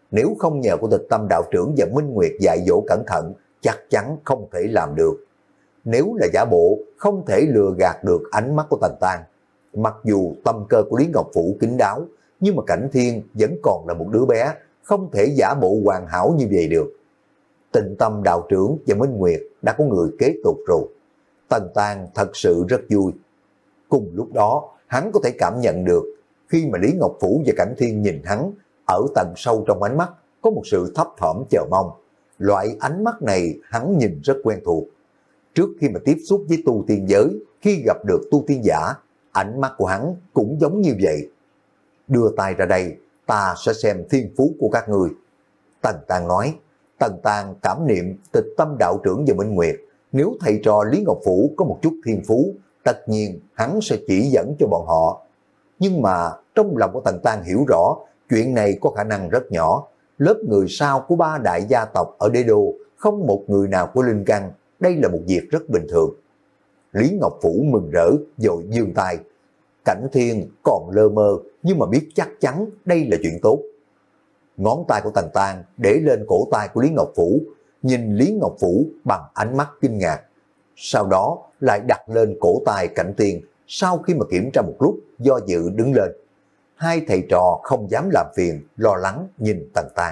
Nếu không nhờ của Tịch Tâm đạo trưởng và Minh Nguyệt dạy dỗ cẩn thận, chắc chắn không thể làm được. Nếu là giả bộ, không thể lừa gạt được ánh mắt của Tần Tang. Mặc dù tâm cơ của Lý Ngọc Phủ kín đáo, nhưng mà Cảnh Thiên vẫn còn là một đứa bé, không thể giả bộ hoàn hảo như vậy được. Tịnh Tâm đạo trưởng và Minh Nguyệt đã có người kế tục rồi. Tần Tang thật sự rất vui. Cùng lúc đó, hắn có thể cảm nhận được, khi mà Lý Ngọc Phủ và Cảnh Thiên nhìn hắn, ở tầng sâu trong ánh mắt có một sự thấp thỏm chờ mong. Loại ánh mắt này hắn nhìn rất quen thuộc. Trước khi mà tiếp xúc với tu tiên giới, khi gặp được tu tiên giả, ánh mắt của hắn cũng giống như vậy. Đưa tay ra đây, ta sẽ xem thiên phú của các ngươi. Tần Tang nói. Tần Tang cảm niệm Tịch Tâm đạo trưởng và Minh Nguyệt. Nếu thầy trò Lý Ngọc Phủ có một chút thiên phú, tất nhiên hắn sẽ chỉ dẫn cho bọn họ. Nhưng mà trong lòng của Tần Tang hiểu rõ, chuyện này có khả năng rất nhỏ. Lớp người sau của ba đại gia tộc ở đế đô, không một người nào có linh căn. Đây là một việc rất bình thường. Lý Ngọc Phủ mừng rỡ, vội giương tay. Cảnh Thiên còn lơ mơ, nhưng mà biết chắc chắn đây là chuyện tốt. Ngón tay của Tần Tang để lên cổ tay của Lý Ngọc Phủ, nhìn Lý Ngọc Phủ bằng ánh mắt kinh ngạc. Sau đó lại đặt lên cổ tay Cảnh Thiên, sau khi mà kiểm tra một lúc, do dự đứng lên. Hai thầy trò không dám làm phiền, lo lắng nhìn Tần Tang.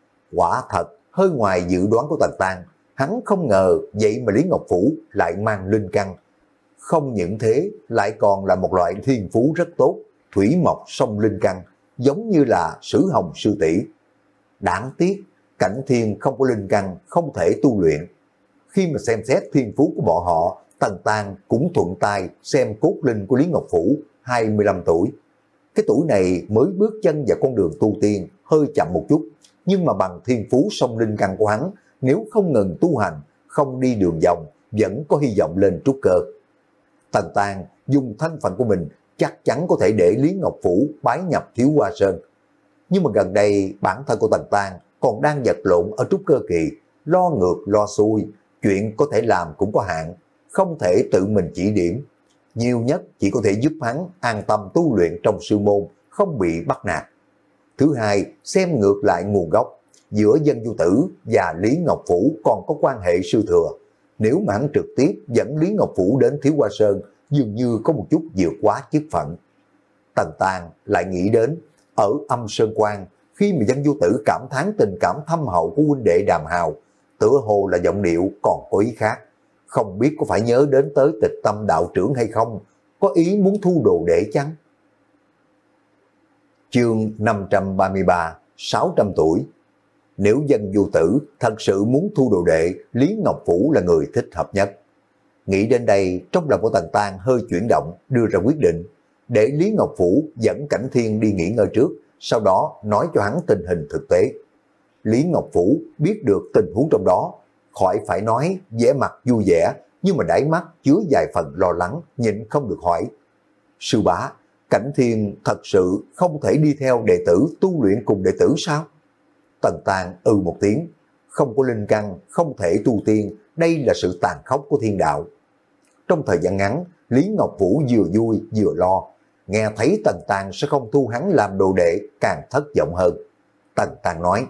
Quả thật, hơi ngoài dự đoán của Tần Tang, hắn không ngờ vậy mà Lý Ngọc Phủ lại mang linh căn. Không những thế, lại còn là một loại thiên phú rất tốt, thủy mộc song linh căn, giống như là Sử Hồng sư tỷ. Đáng tiếc, Cảnh Thiên không có linh căn, không thể tu luyện. Khi mà xem xét thiên phú của bọn họ, Tần Tang cũng thuận tay xem cốt linh của Lý Ngọc Phủ, hai mươi lăm tuổi. Cái tuổi này mới bước chân vào con đường tu tiên, hơi chậm một chút, nhưng mà bằng thiên phú song linh căn của hắn, nếu không ngừng tu hành, không đi đường vòng, vẫn có hy vọng lên trúc cơ. Tần Tang dùng thân phận của mình chắc chắn có thể để Lý Ngọc Phủ bái nhập Thiếu Hoa Sơn. Nhưng mà gần đây bản thân của Tần Tang còn đang vật lộn ở trúc cơ kỳ, lo ngược lo xuôi, chuyện có thể làm cũng có hạn, không thể tự mình chỉ điểm. Nhiều nhất chỉ có thể giúp hắn an tâm tu luyện trong sư môn, không bị bắt nạt. Thứ hai, xem ngược lại nguồn gốc, giữa Dân Du Tử và Lý Ngọc Phủ còn có quan hệ sư thừa. Nếu mà hắn trực tiếp dẫn Lý Ngọc Phủ đến Thiếu Hoa Sơn, dường như có một chút vượt quá chức phận. Tần Tang lại nghĩ đến, ở Âm Sơn Quan, khi mà Dân Du Tử cảm thán tình cảm thâm hậu của huynh đệ Đàm Hào, tựa hồ là giọng điệu còn có ý khác. Không biết có phải nhớ đến tới Tịch Tâm đạo trưởng hay không, có ý muốn thu đồ đệ chăng? Chương năm trăm ba mươi ba, sáu trăm tuổi. Nếu Dân Du Tử thật sự muốn thu đồ đệ, Lý Ngọc Phủ là người thích hợp nhất. Nghĩ đến đây, trong lòng của Tần Tang hơi chuyển động, đưa ra quyết định, để Lý Ngọc Phủ dẫn Cảnh Thiên đi nghỉ ngơi trước, sau đó nói cho hắn tình hình thực tế. Lý Ngọc Phủ biết được tình huống trong đó, khỏi phải nói vẻ mặt vui vẻ, nhưng mà đáy mắt chứa vài phần lo lắng, nhịn không được hỏi. Sư bá, Cảnh Thiên thật sự không thể đi theo đệ tử tu luyện cùng đệ tử sao? Tần Tang ừ một tiếng, không có linh căn, không thể tu tiên, đây là sự tàn khốc của thiên đạo. Trong thời gian ngắn, Lý Ngọc Vũ vừa vui vừa lo, nghe thấy Tần Tang sẽ không thu hắn làm đồ đệ càng thất vọng hơn. Tần Tang nói,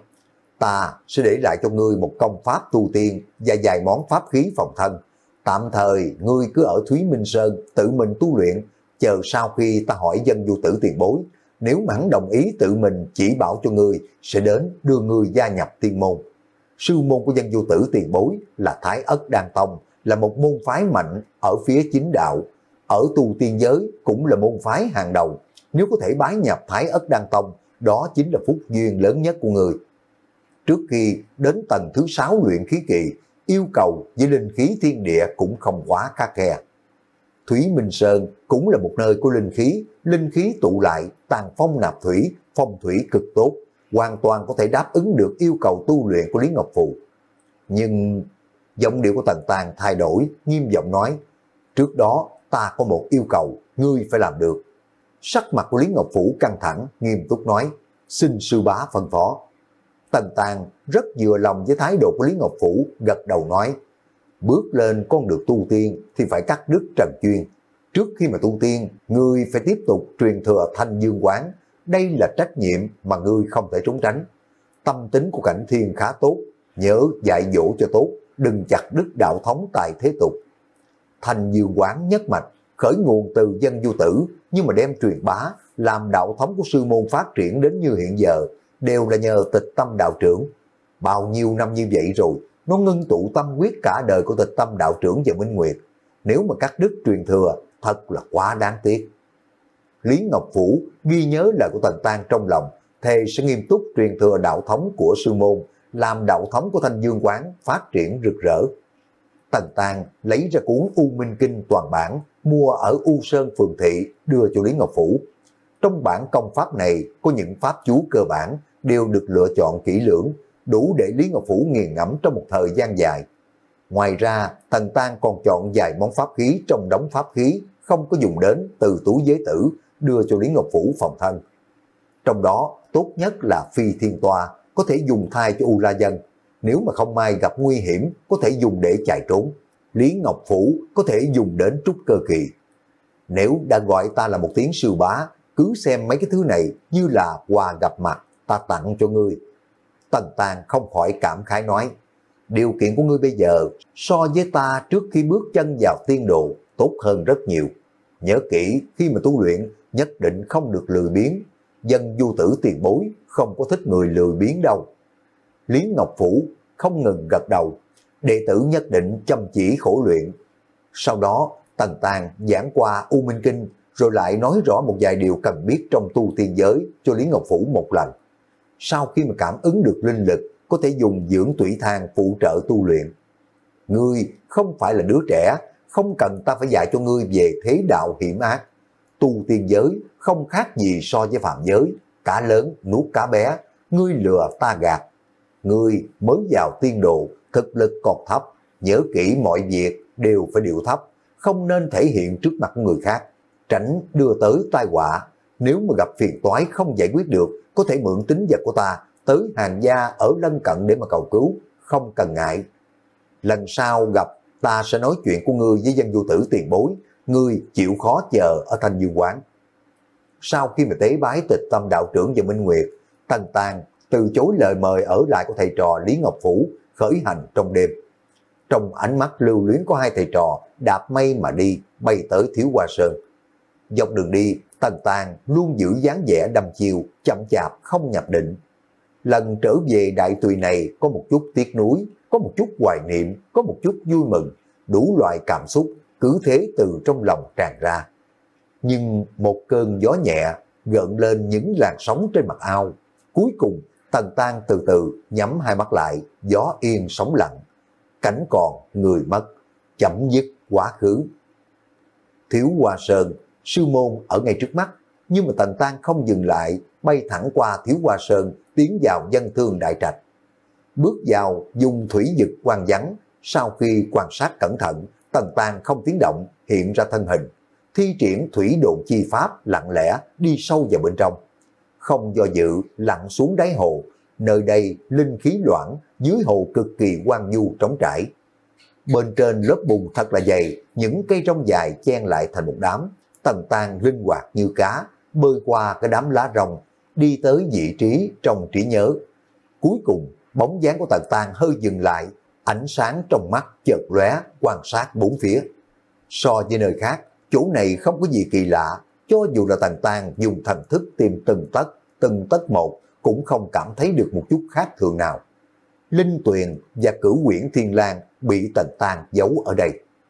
ta sẽ để lại cho ngươi một công pháp tu tiên và vài món pháp khí phòng thân. Tạm thời ngươi cứ ở Thúy Minh Sơn tự mình tu luyện, chờ sau khi ta hỏi Dân Du Tử tiền bối, nếu mà hắn đồng ý tự mình chỉ bảo cho ngươi, sẽ đến đưa ngươi gia nhập tiên môn. Sư môn của Dân Du Tử tiền bối là Thái Ất Đan Tông, là một môn phái mạnh ở phía chính đạo, ở tu tiên giới cũng là môn phái hàng đầu. Nếu có thể bái nhập Thái Ất Đan Tông, đó chính là phúc duyên lớn nhất của người. Trước khi đến tầng thứ sáu luyện khí kỳ, yêu cầu với linh khí thiên địa cũng không quá khắt khe. Thúy Minh Sơn cũng là một nơi có linh khí, linh khí tụ lại, tàn phong nạp thủy, phong thủy cực tốt, hoàn toàn có thể đáp ứng được yêu cầu tu luyện của Lý Ngọc Phù. Nhưng giọng điệu của Tần Tang thay đổi, nghiêm giọng nói, trước đó ta có một yêu cầu, ngươi phải làm được. Sắc mặt của Lý Ngọc Phủ căng thẳng, nghiêm túc nói, xin sư bá phân phó. Tần Tang rất vừa lòng với thái độ của Lý Ngọc Phủ, gật đầu nói, bước lên con đường tu tiên thì phải cắt đứt trần chuyên. Trước khi mà tu tiên, ngươi phải tiếp tục truyền thừa Thanh Dương Quán, đây là trách nhiệm mà ngươi không thể trốn tránh. tâm tính của Cảnh Thiên khá tốt, nhớ dạy dỗ cho tốt, đừng chặt đứt đạo thống tại thế tục. Thanh Dương Quán nhất mạch, khởi nguồn từ dân du tử, nhưng mà đem truyền bá, làm đạo thống của sư môn phát triển đến như hiện giờ, đều là nhờ Tịch Tâm đạo trưởng. Bao nhiêu năm như vậy rồi, nó ngưng tụ tâm quyết cả đời của Tịch Tâm đạo trưởng và Minh Nguyệt. Nếu mà cắt đứt truyền thừa, thật là quá đáng tiếc. Lý Ngọc Vũ ghi nhớ lời của Tần Tan trong lòng, thề sẽ nghiêm túc truyền thừa đạo thống của sư môn, làm đạo thống của Thanh Dương Quán phát triển rực rỡ. Tần Tan lấy ra cuốn U Minh Kinh toàn bản, mua ở U Sơn Phường Thị, đưa cho Lý Ngọc Vũ. Trong bản công pháp này có những pháp chú cơ bản đều được lựa chọn kỹ lưỡng, đủ để Lý Ngọc Vũ nghiền ngẫm trong một thời gian dài. Ngoài ra, Tần Tan còn chọn vài món pháp khí trong đống pháp khí không có dùng đến từ túi giới tử, đưa cho Lý Ngọc Vũ phòng thân. Trong đó, tốt nhất là Phi Thiên Toa, có thể dùng thai cho U La Dân. Nếu mà không may gặp nguy hiểm, có thể dùng để chạy trốn. Lý Ngọc Vũ có thể dùng đến trúc cơ kỳ. Nếu đã gọi ta là một tiếng sư bá, cứ xem mấy cái thứ này như là quà gặp mặt, ta tặng cho ngươi. Tần Tan không khỏi cảm khái nói, điều kiện của ngươi bây giờ so với ta trước khi bước chân vào tiên độ tốt hơn rất nhiều. Nhớ kỹ, khi mà tu luyện nhất định không được lười biếng. Dân du tử tiền bối không có thích người lười biếng đâu. Lý Ngọc Vũ không ngừng gật đầu, đệ tử nhất định chăm chỉ khổ luyện. Sau đó Tần Tan giảng qua U Minh Kinh, rồi lại nói rõ một vài điều cần biết trong tu tiên giới cho Lý Ngọc Vũ một lần. Sau khi mà cảm ứng được linh lực, có thể dùng dưỡng tủy thang phụ trợ tu luyện. Ngươi không phải là đứa trẻ, không cần ta phải dạy cho ngươi về thế đạo hiểm ác. Tu tiên giới không khác gì so với phàm giới, cá lớn nuốt cá bé, ngươi lừa ta gạt. Ngươi mới vào tiên độ, thực lực còn thấp, nhớ kỹ mọi việc đều phải điệu thấp, không nên thể hiện trước mặt người khác, tránh đưa tới tai họa. Nếu mà gặp phiền toái không giải quyết được, có thể mượn tính vật của ta tới hàng gia ở lân cận để mà cầu cứu, không cần ngại. Lần sau gặp, ta sẽ nói chuyện của ngươi với dân du tử tiền bối, ngươi chịu khó chờ ở Thanh Dương Quán. Sau khi mà tế bái Tịch Tâm đạo trưởng và Minh Nguyệt, Tần Tan từ chối lời mời ở lại của thầy trò Lý Ngọc Vũ, khởi hành trong đêm. Trong ánh mắt lưu luyến của hai thầy trò, đạp mây mà đi, bay tới Thiếu Hoa Sơn. Dọc đường đi, Tần Tan luôn giữ dáng vẻ đăm chiêu, chậm chạp không nhập định. Lần trở về Đại Tùy này có một chút tiếc nuối, có một chút hoài niệm, có một chút vui mừng, đủ loại cảm xúc cứ thế từ trong lòng tràn ra. Nhưng một cơn gió nhẹ gợn lên những làn sóng trên mặt ao. Cuối cùng Tần Tan từ từ nhắm hai mắt lại, gió yên sóng lặng. Cảnh còn người mất, chấm dứt quá khứ. Thiếu Hoa Sơn, sư môn ở ngay trước mắt, nhưng mà Tần Tan không dừng lại, bay thẳng qua Thiếu Hoa Sơn, tiến vào dân thương đại trạch. Bước vào dùng thủy dực quan vắng, sau khi quan sát cẩn thận, Tần Tan không tiếng động, hiện ra thân hình, thi triển thủy độn chi pháp lặng lẽ đi sâu vào bên trong. Không do dự lặn xuống đáy hồ, nơi đây linh khí loãng, dưới hồ cực kỳ quang nhu trống trải. Bên trên lớp bùn thật là dày, những cây rong dài chen lại thành một đám. Tần Tan linh hoạt như cá, bơi qua cái đám lá rong, đi tới vị trí trong trí nhớ. Cuối cùng, bóng dáng của Tần Tan hơi dừng lại, ánh sáng trong mắt chợt lóe, quan sát bốn phía. So với nơi khác, chỗ này không có gì kỳ lạ, cho dù là Tần Tan dùng thần thức tìm từng tấc, từng tấc một, cũng không cảm thấy được một chút khác thường nào. Linh Tuyền và Cửu Quyển Thiên Lang bị Tần Tan giấu ở đây.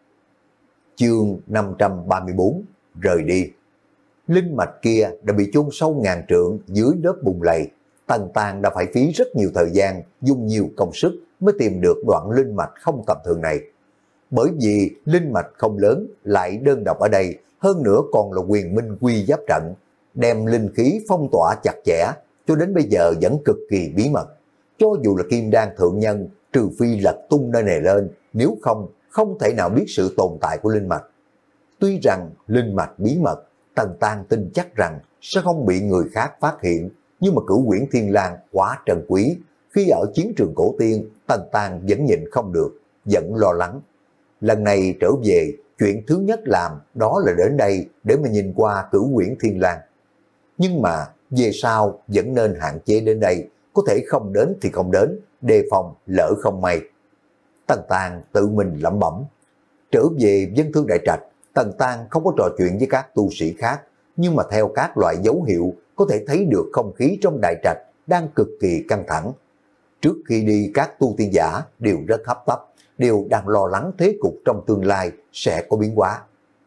Chương năm trăm ba mươi tư, rời đi. Linh mạch kia đã bị chôn sâu ngàn trượng dưới lớp bùn lầy. Tần Tan đã phải phí rất nhiều thời gian, dùng nhiều công sức mới tìm được đoạn linh mạch không tầm thường này. Bởi vì linh mạch không lớn, lại đơn độc ở đây, hơn nữa còn là quyền minh quy giáp trận, đem linh khí phong tỏa chặt chẽ, cho đến bây giờ vẫn cực kỳ bí mật. Cho dù là Kim Đan thượng nhân, trừ phi lật tung nơi này lên, nếu không, không thể nào biết sự tồn tại của linh mạch. Tuy rằng linh mạch bí mật, Tần Tan tin chắc rằng sẽ không bị người khác phát hiện, nhưng mà Cửu Quyển Thiên Lang quá trân quý. Khi ở chiến trường cổ tiên, Tần Tan vẫn nhịn không được, vẫn lo lắng. Lần này trở về, chuyện thứ nhất làm đó là đến đây để mà nhìn qua Cửu Quyển Thiên Lang. Nhưng mà về sau vẫn nên hạn chế đến đây, có thể không đến thì không đến, đề phòng lỡ không may. Tần Tàng tự mình lẩm bẩm. Trở về Vân Thương Đại Trạch, Tần Tàng không có trò chuyện với các tu sĩ khác, nhưng mà theo các loại dấu hiệu có thể thấy được không khí trong Đại Trạch đang cực kỳ căng thẳng. Trước khi đi, các tu tiên giả đều rất hấp tấp, đều đang lo lắng thế cục trong tương lai sẽ có biến hóa.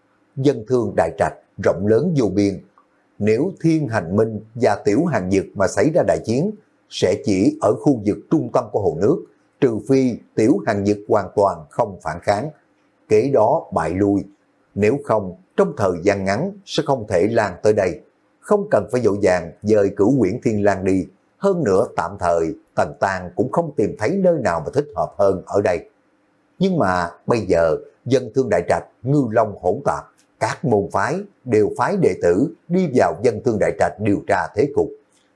Vân Thương Đại Trạch rộng lớn vô biên, nếu Thiên Hành Minh và Tiểu Hàng Dực mà xảy ra đại chiến, sẽ chỉ ở khu vực trung tâm của hồ nước, trừ phi Tiểu Hàng Dực hoàn toàn không phản kháng, kế đó bại lui, nếu không trong thời gian ngắn sẽ không thể lan tới đây. Không cần phải vội vàng dời Cửu Quyển Thiên Lang đi, hơn nữa tạm thời Tần Tàng cũng không tìm thấy nơi nào mà thích hợp hơn ở đây. Nhưng mà bây giờ Vân Thương Đại Trạch ngư long hỗn tạp, các môn phái đều phái đệ tử đi vào Vân Thương Đại Trạch điều tra thế cục.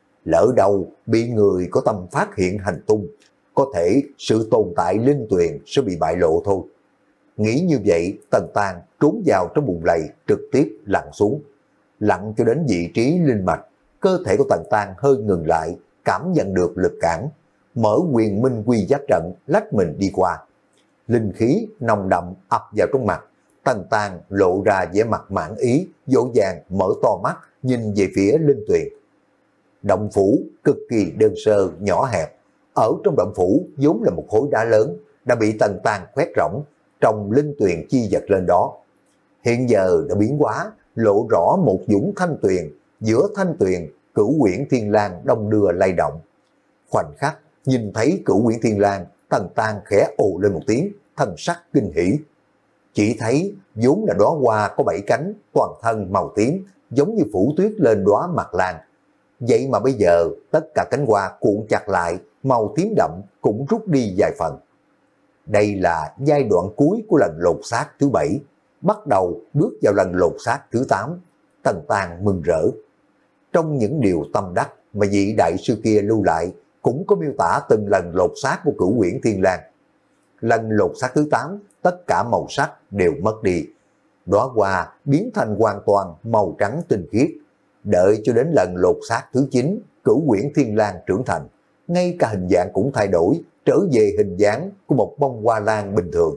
Lỡ đâu bị người có tâm phát hiện hành tung, có thể sự tồn tại linh tuyền sẽ bị bại lộ thôi. Nghĩ như vậy, Tần Tàng trốn vào trong bùn lầy, trực tiếp lặn xuống. Lặn cho đến vị trí linh mạch, cơ thể của Tần Tàng hơi ngừng lại, cảm nhận được lực cản, mở Quyền Minh Quy Giáp trận lách mình đi qua. Linh khí nồng đậm ập vào trong mặt, Tần Tàng lộ ra vẻ mặt mãn ý, dỗ dàng mở to mắt nhìn về phía linh tuyền. Động phủ cực kỳ đơn sơ nhỏ hẹp, ở trong động phủ vốn là một khối đá lớn đã bị Tần Tàng khoét rỗng, trong linh tuyền chi vật lên đó. Hiện giờ đã biến hóa, lộ rõ một dũng thanh tuyền, giữa thanh tuyền Cửu Quyển Thiên Lang đông đưa lay động. Khoảnh khắc nhìn thấy Cửu Quyển Thiên Lang, Tần Tàng khẽ ồ lên một tiếng, thần sắc kinh hỉ. Chỉ thấy vốn là đóa hoa có bảy cánh, toàn thân màu tím, giống như phủ tuyết lên đóa mặt lan. Vậy mà bây giờ tất cả cánh hoa cuộn chặt lại, màu tím đậm cũng rút đi vài phần. Đây là giai đoạn cuối của lần lột xác thứ bảy, bắt đầu bước vào lần lột xác thứ tám. Tần Tàng mừng rỡ. Trong những điều tâm đắc mà vị đại sư kia lưu lại, cũng có miêu tả từng lần lột xác của Cửu Quyển Thiên Lang. Lần lột xác thứ tám, tất cả màu sắc đều mất đi. Đóa hoa biến thành hoàn toàn màu trắng tinh khiết. Đợi cho đến lần lột xác thứ chín, Cửu Quyển Thiên Lang trưởng thành, ngay cả hình dạng cũng thay đổi, trở về hình dáng của một bông hoa lan bình thường.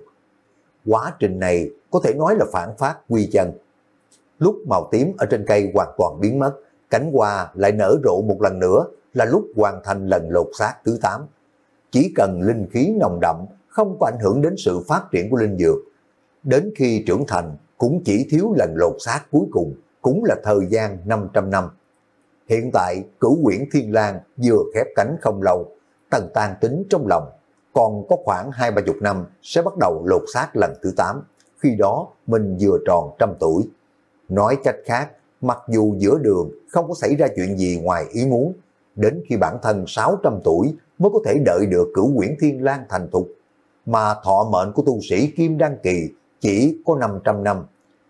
Quá trình này có thể nói là phản phát quy chân. Lúc màu tím ở trên cây hoàn toàn biến mất, cánh hoa lại nở rộ một lần nữa, là lúc hoàn thành lần lột xác thứ tám. Chỉ cần linh khí nồng đậm, không có ảnh hưởng đến sự phát triển của linh dược. Đến khi trưởng thành, cũng chỉ thiếu lần lột xác cuối cùng, cũng là thời gian năm trăm năm. Hiện tại, Cửu Quyển Thiên Lang vừa khép cánh không lâu, Tần Tàng tính trong lòng, còn có khoảng hai ba chục năm sẽ bắt đầu lột xác lần thứ tám, khi đó mình vừa tròn trăm tuổi. Nói cách khác, mặc dù giữa đường không có xảy ra chuyện gì ngoài ý muốn, đến khi bản thân sáu trăm tuổi mới có thể đợi được Cửu Quyển Thiên Lang thành thục, mà thọ mệnh của tu sĩ Kim Đan Kỳ chỉ có năm trăm năm.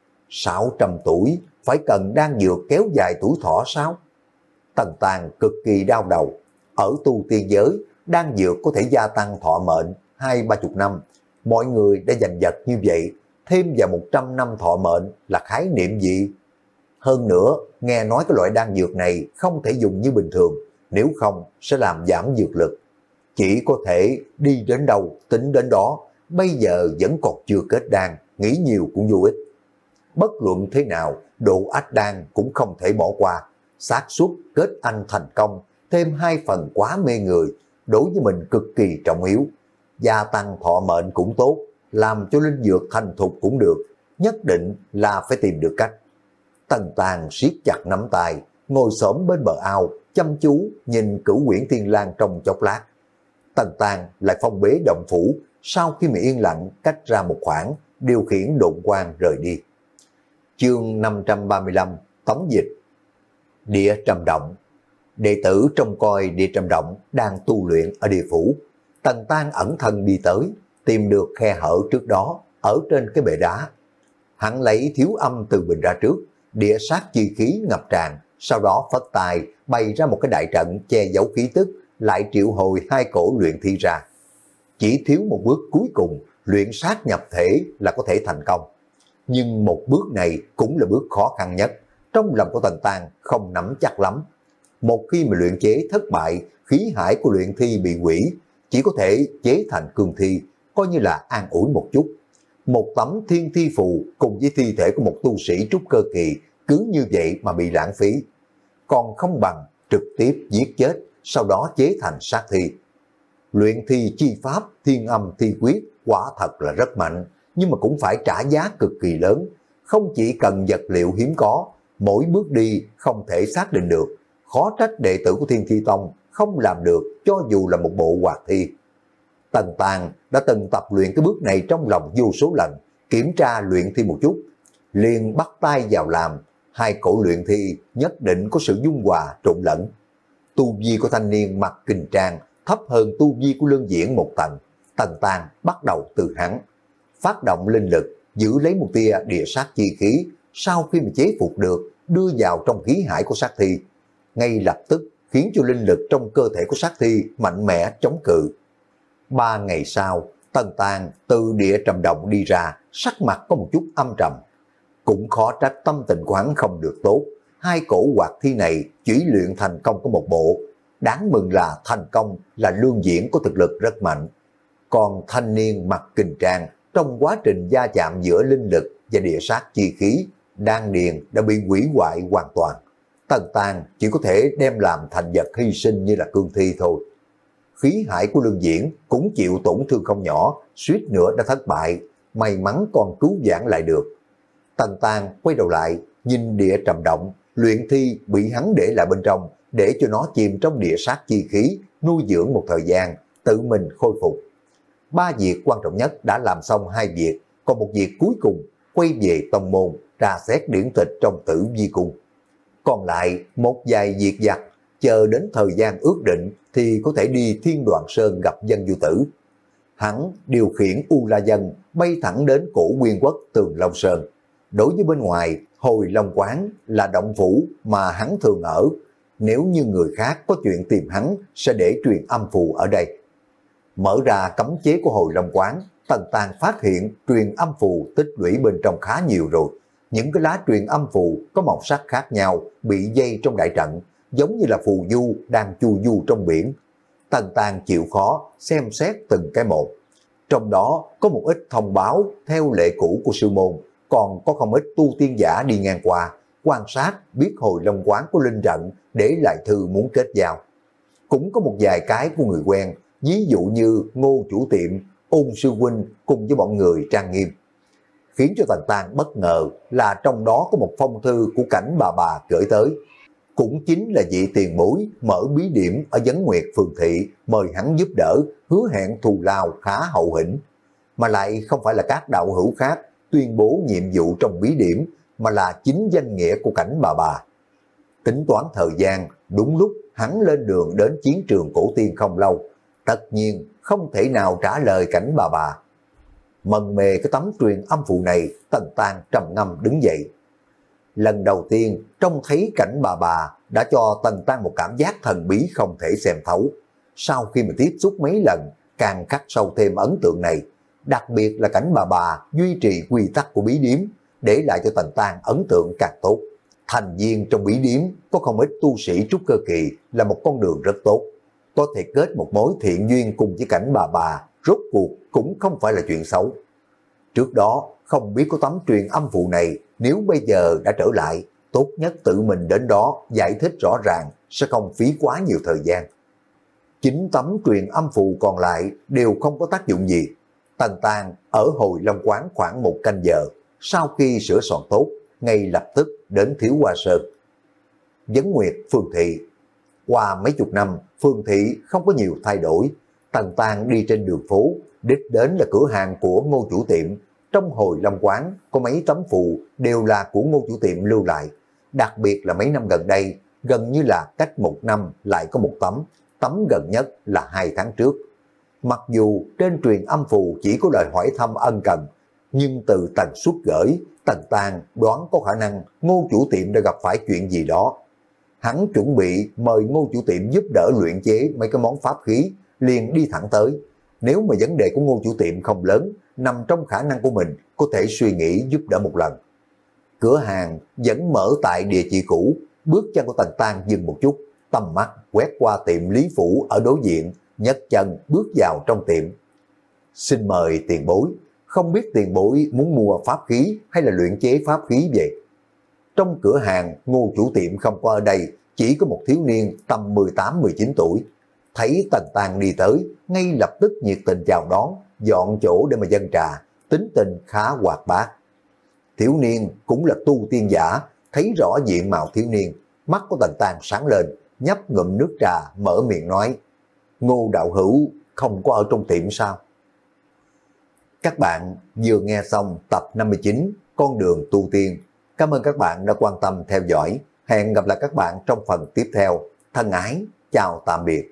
sáu trăm tuổi phải cần đan dược kéo dài tuổi thọ sao? Tần Tàng cực kỳ đau đầu. Ở tu tiên giới, đan dược có thể gia tăng thọ mệnh hai ba chục năm. Mọi người đã giành giật như vậy, thêm vào một trăm năm thọ mệnh là khái niệm gì? Hơn nữa, nghe nói cái loại đan dược này không thể dùng như bình thường, nếu không sẽ làm giảm dược lực. Chỉ có thể đi đến đâu tính đến đó, bây giờ vẫn còn chưa kết đan, nghĩ nhiều cũng vô ích. Bất luận thế nào, độ ách đan cũng không thể bỏ qua. Xác suất kết anh thành công thêm hai phần quá mê người, đối với mình cực kỳ trọng yếu. Gia tăng thọ mệnh cũng tốt, làm cho linh dược thành thục cũng được, nhất định là phải tìm được cách. Tần Tàng siết chặt nắm tay, ngồi xổm bên bờ ao, chăm chú nhìn Cửu Quyển Thiên Lang trong chốc lát. Tần Tàng lại phong bế động phủ, sau khi mà yên lặng cách ra một khoảng, điều khiển độn quang rời đi. Chương năm trăm ba mươi lăm, tống dịch. Địa Trầm Động. Đệ tử trông coi Địa Trầm Động đang tu luyện ở địa phủ. Tần Tàng ẩn thân đi tới, tìm được khe hở trước đó, ở trên cái bệ đá. Hắn lấy thiếu âm từ bình ra trước, địa sát chi khí ngập tràn, sau đó phất tài bày ra một cái đại trận che giấu khí tức, lại triệu hồi hai cổ luyện thi ra. Chỉ thiếu một bước cuối cùng, luyện sát nhập thể là có thể thành công. Nhưng một bước này cũng là bước khó khăn nhất, trong lòng của Tần Tàng không nắm chắc lắm. Một khi mà luyện chế thất bại, khí hải của luyện thi bị hủy, chỉ có thể chế thành cương thi, coi như là an ủi một chút. Một tấm thiên thi phù cùng với thi thể của một tu sĩ trúc cơ kỳ cứ như vậy mà bị lãng phí. Còn không bằng trực tiếp giết chết, sau đó chế thành sát thi. Luyện thi chi pháp thiên âm thi quyết quả thật là rất mạnh, nhưng mà cũng phải trả giá cực kỳ lớn. Không chỉ cần vật liệu hiếm có, mỗi bước đi không thể xác định được, khó trách đệ tử của Thiên Thi Tông không làm được cho dù là một bộ hoạt thi. Tần Tàng đã từng tập luyện cái bước này trong lòng vô số lần, kiểm tra luyện thi một chút, liền bắt tay vào làm. Hai cổ luyện thi nhất định có sự dung hòa trộn lẫn. Tu vi của thanh niên mặc kình trang thấp hơn tu vi của Lương Diễn một tầng. Tần Tàng bắt đầu từ hắn, phát động linh lực, giữ lấy một tia địa sát chi khí, sau khi mà chế phục được, đưa vào trong khí hải của sát thi. Ngay lập tức khiến cho linh lực trong cơ thể của sát thi mạnh mẽ chống cự. Ba ngày sau, Tần Tàng từ địa trầm động đi ra, sắc mặt có một chút âm trầm. Cũng khó trách tâm tình của hắn không được tốt. Hai cổ hoạt thi này chỉ luyện thành công có một bộ. Đáng mừng là thành công là Lương Diễn có thực lực rất mạnh. Còn thanh niên mặc kình trang trong quá trình gia chạm giữa linh lực và địa sát chi khí, đan điền đã bị hủy hoại hoàn toàn. Tần Tàng chỉ có thể đem làm thành vật hy sinh như là cương thi thôi. Khí hải của Lương Diễn cũng chịu tổn thương không nhỏ, suýt nữa đã thất bại, may mắn còn cứu vãn lại được. Tần Tàng quay đầu lại, nhìn địa trầm động, luyện thi bị hắn để lại bên trong, để cho nó chìm trong địa sát chi khí, nuôi dưỡng một thời gian, tự mình khôi phục. Ba việc quan trọng nhất đã làm xong hai việc, còn một việc cuối cùng, quay về tông môn, tra xét điển tịch trong Tử Vi Cung. Còn lại một vài việc vặt, chờ đến thời gian ước định thì có thể đi Thiên Đoạn Sơn gặp Dân Du Tử. Hắn điều khiển U La Dân bay thẳng đến cổ Nguyên Quốc Tường Long Sơn. Đối với bên ngoài, Hồi Long Quán là động phủ mà hắn thường ở. Nếu như người khác có chuyện tìm hắn, sẽ để truyền âm phù ở đây. Mở ra cấm chế của Hồi Long Quán, Tần Tàng phát hiện truyền âm phù tích lũy bên trong khá nhiều rồi. Những cái lá truyền âm phù có màu sắc khác nhau, bị dây trong đại trận, giống như là phù du đang chu du trong biển. Tần Tàng chịu khó xem xét từng cái một. Trong đó có một ít thông báo theo lệ cũ của sư môn, còn có không ít tu tiên giả đi ngang qua, quan sát biết Hồi Long Quán của linh trận, để lại thư muốn kết giao. Cũng có một vài cái của người quen, ví dụ như Ngô chủ tiệm, Ôn sư huynh cùng với bọn người trang nghiêm. Khiến cho Tần Tàng bất ngờ là trong đó có một phong thư của Cảnh bà bà gửi tới. Cũng chính là vị tiền bối mở bí điểm ở Vấn Nguyệt Phường Thị, mời hắn giúp đỡ, hứa hẹn thù lao khá hậu hĩnh. Mà lại không phải là các đạo hữu khác tuyên bố nhiệm vụ trong bí điểm, mà là chính danh nghĩa của Cảnh bà bà. Tính toán thời gian, đúng lúc hắn lên đường đến chiến trường cổ tiên không lâu, tất nhiên không thể nào trả lời Cảnh bà bà. Mần mê cái tấm truyền âm phù này, Tần Tàng trầm ngâm đứng dậy. Lần đầu tiên trông thấy Cảnh bà bà đã cho Tần Tàng một cảm giác thần bí không thể xem thấu. Sau khi mà tiếp xúc mấy lần, càng khắc sâu thêm ấn tượng này. Đặc biệt là Cảnh bà bà duy trì quy tắc của bí điếm, để lại cho Tần Tàng ấn tượng càng tốt. Thành viên trong bí điếm có không ít tu sĩ trúc cơ kỳ, là một con đường rất tốt. Có thể kết một mối thiện duyên cùng với Cảnh bà bà, rốt cuộc cũng không phải là chuyện xấu. Trước đó không biết có tấm truyền âm phù này, nếu bây giờ đã trở lại, tốt nhất tự mình đến đó giải thích rõ ràng, sẽ không phí quá nhiều thời gian. Chính tấm truyền âm phù còn lại đều không có tác dụng gì. Tần Tàng ở Hồi Long Quán khoảng một canh giờ, sau khi sửa soạn tốt, ngay lập tức đến Thiếu Hoa Sơn. Vấn Nguyệt Phường Thị. Qua mấy chục năm, Phường Thị không có nhiều thay đổi. Tần Tàng đi trên đường phố, đích đến là cửa hàng của Ngô chủ tiệm. Trong Hồi Long Quán có mấy tấm phù đều là của Ngô chủ tiệm lưu lại. Đặc biệt là mấy năm gần đây, gần như là cách một năm lại có một tấm. Tấm gần nhất là hai tháng trước. Mặc dù trên truyền âm phù chỉ có lời hỏi thăm ân cần, nhưng từ tần suất gửi, Tần Tàng đoán có khả năng Ngô chủ tiệm đã gặp phải chuyện gì đó. Hắn chuẩn bị mời Ngô chủ tiệm giúp đỡ luyện chế mấy cái món pháp khí, liền đi thẳng tới. Nếu mà vấn đề của Ngô chủ tiệm không lớn, nằm trong khả năng của mình, có thể suy nghĩ giúp đỡ một lần. Cửa hàng vẫn mở tại địa chỉ cũ, bước chân của Tần Tàng dừng một chút, tầm mắt quét qua tiệm Lý Phủ ở đối diện, nhấc chân bước vào trong tiệm. Xin mời tiền bối, không biết tiền bối muốn mua pháp khí hay là luyện chế pháp khí vậy? Trong cửa hàng, Ngô chủ tiệm không có ở đây, chỉ có một thiếu niên tầm mười tám mười chín tuổi. Thấy Tần Tang đi tới, ngay lập tức nhiệt tình chào đón, dọn chỗ để mà dâng trà, tính tình khá hoạt bát. Thiếu niên cũng là tu tiên giả, thấy rõ diện mạo thiếu niên, mắt của Tần Tang sáng lên, nhấp ngụm nước trà, mở miệng nói: Ngô đạo hữu không có ở trong tiệm sao? Các bạn vừa nghe xong tập năm mươi chín Con đường tu tiên. Cảm ơn các bạn đã quan tâm theo dõi. Hẹn gặp lại các bạn trong phần tiếp theo. Thân ái, chào tạm biệt.